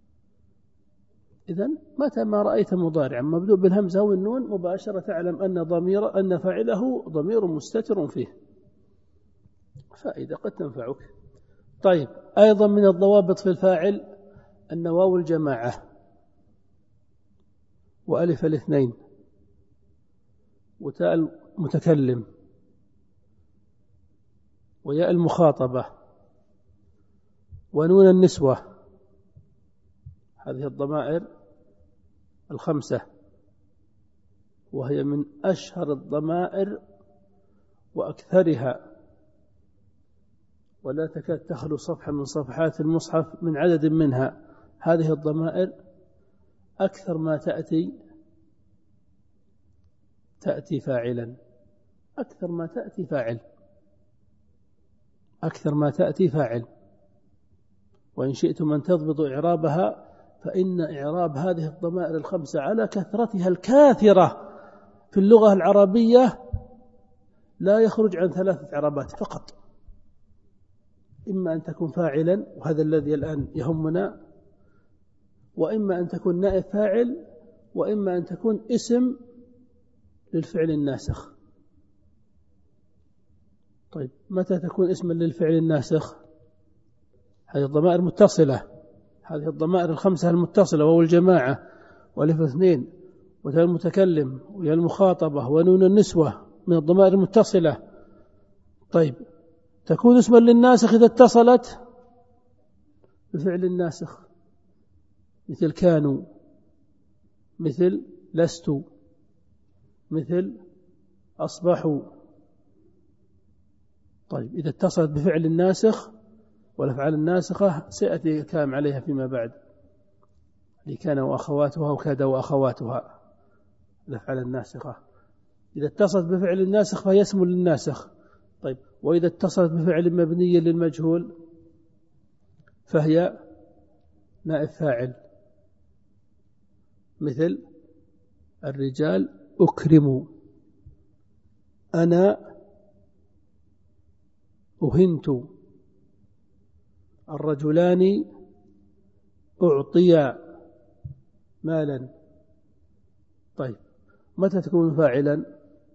إذن متى ما رأيت مضارعا مبدوء بالهمزة والنون مباشرة تعلم أن ضمير أن فاعله ضمير مستتر فيه. فائدة قد تنفعك. طيب، أيضا من الضوابط في الفاعل أن واو الجماعة وألف الاثنين وتاء المتكلم وياء المخاطبة ونون النسوة، هذه الضمائر الخمسة، وهي من أشهر الضمائر وأكثرها، ولا تكاد تخلو صفحة من صفحات المصحف من عدد منها. هذه الضمائر أكثر ما تأتي تأتي فاعلا، أكثر ما تأتي فاعل، أكثر ما تأتي فاعل. وإن شئتم أن تضبطوا إعرابها فإن إعراب هذه الضمائر الخمسة على كثرتها الكاثرة في اللغة العربية لا يخرج عن ثلاثة إعرابات فقط. إما أن تكون فاعلا، وهذا الذي الآن يهمنا، وإما أن تكون نائب فاعل، وإما أن تكون اسم للفعل الناسخ. طيب متى تكون اسما للفعل الناسخ؟ هذه الضمائر متصلة، هذه الضمائر الخمسة المتصلة، وهو الجماعة والف اثنين وتاء المتكلم ويا المخاطبة ونون النسوة من الضمائر المتصلة. طيب تكون اسما للناسخ إذا اتصلت بفعل الناسخ، مثل كانوا، مثل لست، مثل أصبحوا. طيب إذا اتصلت بفعل الناسخ، والأفعال الناسخة سيأتي الكلام عليها فيما بعد، لكان وأخواتها وكاد وأخواتها، الأفعال الناسخة إذا اتصلت بفعل الناسخ فهي اسم للناسخ. طيب وإذا اتصلت بفعل مبني للمجهول فهي نائب فاعل، مثل الرجال أكرموا، أنا أهنت، الرجلان أعطيا مالا. طيب متى تكون فاعلا؟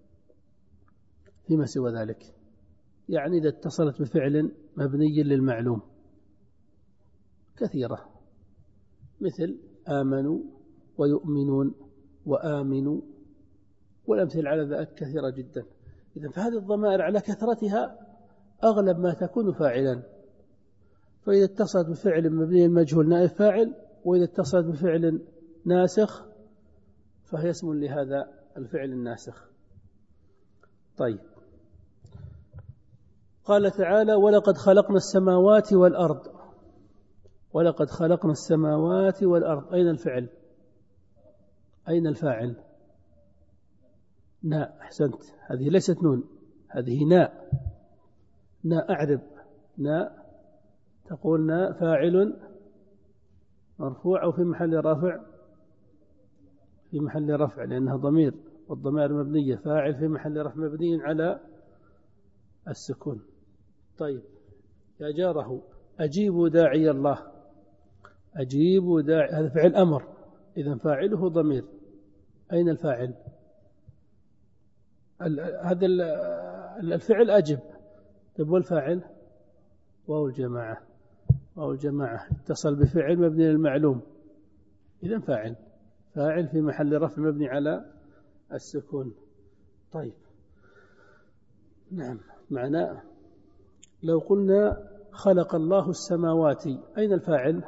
فيما سوى ذلك، يعني إذا اتصلت بفعل مبني للمعلوم كثيرة، مثل آمنوا ويؤمنون وآمنوا، والأمثلة على ذلك كثيرة جدا. إذن فهذه الضمائر على كثرتها أغلب ما تكون فاعلا، فإذا اتصلت بفعل مبني المجهول نائب فاعل، وإذا اتصلت بفعل ناسخ فهي اسم لهذا الفعل الناسخ. طيب قال تعالى ولقد خلقنا السماوات والأرض. ولقد خلقنا السماوات والأرض، أين الفعل؟ أين الفاعل؟ ناء، أحسنت، هذه ليست نون، هذه ناء. ناء أعرب، ناء تقول ناء فاعل مرفوع أو في محل رفع؟ في محل رفع لأنها ضمير، والضمائر مبنية، فاعل في محل رفع مبني على السكون. طيب يا جاره أجيبوا داعي الله، أجيبوا داعي، هذا فعل أمر، إذن فاعله ضمير. أين الفاعل؟ هذا الفعل أجب. طيب والفاعل؟ واو الجماعة، واو الجماعة اتصل بفعل مبني للمعلوم، إذن فاعل، فاعل في محل رفع مبني على السكون. طيب نعم، معناه لو قلنا خلق الله السماوات، أين الفاعل؟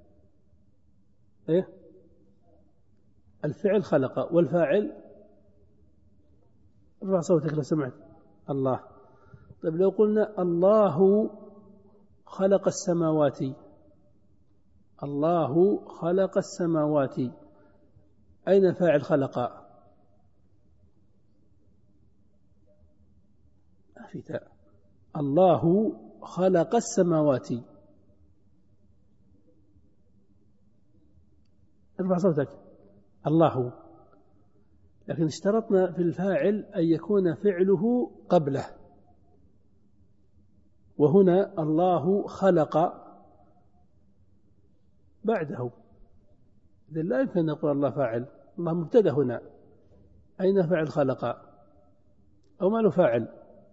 إيه؟ الفعل خلق، والفاعل ارفع صوتك لو سمعت، الله. طيب لو قلنا الله خلق السماوات، الله خلق السماوات، أين فاعل خلق؟ في تاء، الله خلق السماوات، ارفع صوتك، الله. لكن اشترطنا في الفاعل أن يكون فعله قبله، وهنا الله خلق بعده، إذن لا يمكن أن نقول الله فاعل، الله مبتدأ هنا، أين فاعل خلق؟ أو ما له فاعل؟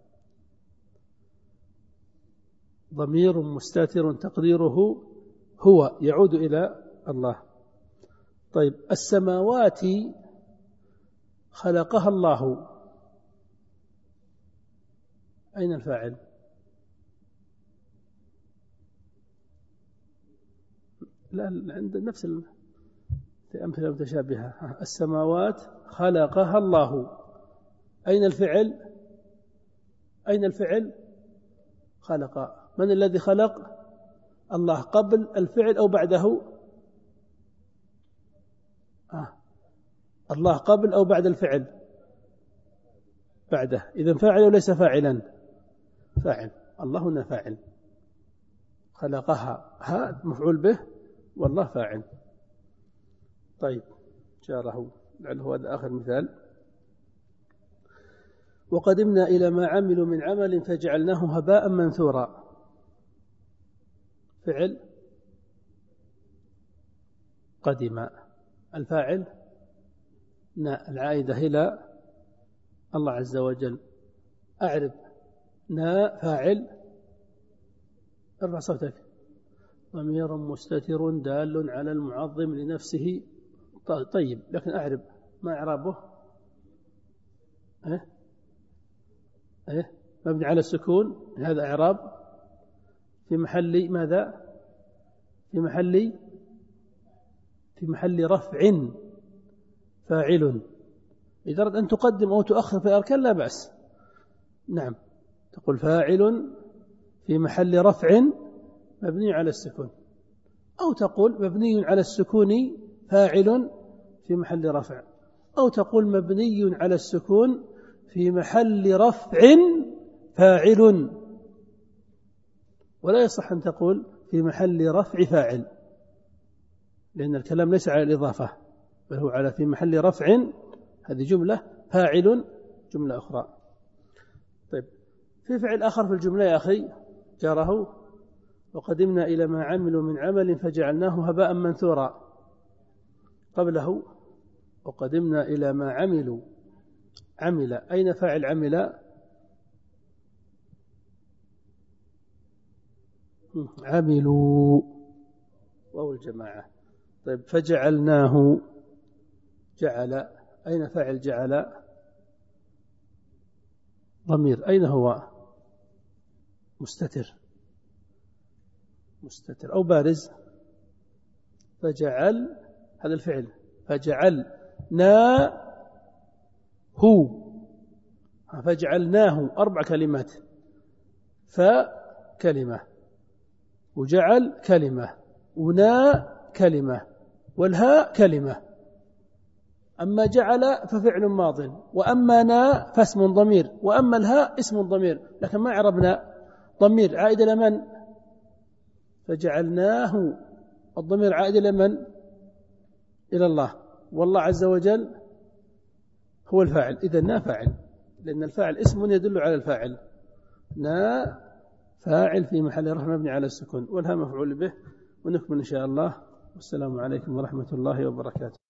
ضمير مستتر تقديره هو، يعود إلى الله. طيب السماوات خلقها الله، أين الفاعل؟ لا، عند نفس الأمثلة المتشابهة، السماوات خلقها الله، أين الفعل؟ أين الفعل؟ خلق. من الذي خلق؟ الله. قبل الفعل أو بعده؟ آه. الله قبل أو بعد الفعل؟ بعده، إذن فاعل وليس فاعلا؟ فاعل. الله هنا فاعل، خلقها ها مفعول به والله فاعل. طيب جاره لعله هذا آخر مثال. وقدمنا إلى ما عملوا من عمل فجعلناه هباء منثورا. فعل قدم، الفاعل نا العائدة إلى الله عز وجل. أعرب نا فاعل، ارفع صوتك، ضمير مستتر دال على المعظم لنفسه. طيب لكن أعرب ما إعرابه؟ إيه إيه مبني على السكون، هذا إعراب في محل ماذا؟ في محل في محل رفع فاعل. إذا أردت أن تقدم أو تؤخر في الأركان لا بأس. نعم تقول فاعل في محل رفع مبني على السكون، أو تقول مبني على السكون فاعل في محل رفع، أو تقول مبني على السكون في محل رفع فاعل. ولا يصح أن تقول في محل رفع فاعل، لأن الكلام ليس على الإضافة بل هو على في محل رفع، هذه جملة، فاعل جملة أخرى. طيب في فعل آخر في الجملة يا أخي جاره، وقدمنا إلى ما عملوا من عمل فجعلناه هباء منثورا. قبله وقدمنا إلى ما عملوا، عمل أين فاعل عمل؟ عملوا واو الجماعة. طيب فجعلناه، جعل أين فاعل جعل؟ ضمير أين هو؟ مستتر، مستتر أو بارز. فجعل هذا الفعل، فجعلنا هو، فجعلناه أربع كلمات، فكلمة وجعل كلمة ونا كلمة والهاء كلمة. أما جعل ففعل ماض، وأما نا فاسم ضمير، وأما الهاء اسم ضمير، لكن ما عربنا ضمير عائد إلى من؟ فجعلناه الضمير عائد إلى من؟ إلى الله، والله عز وجل هو الفاعل. إذن نا فاعل، لأن الفاعل اسم يدل على الفاعل. نا فاعل في محل رفع مبني على السكون، والها مفعول به. ونكمل إن شاء الله. والسلام عليكم ورحمة الله وبركاته.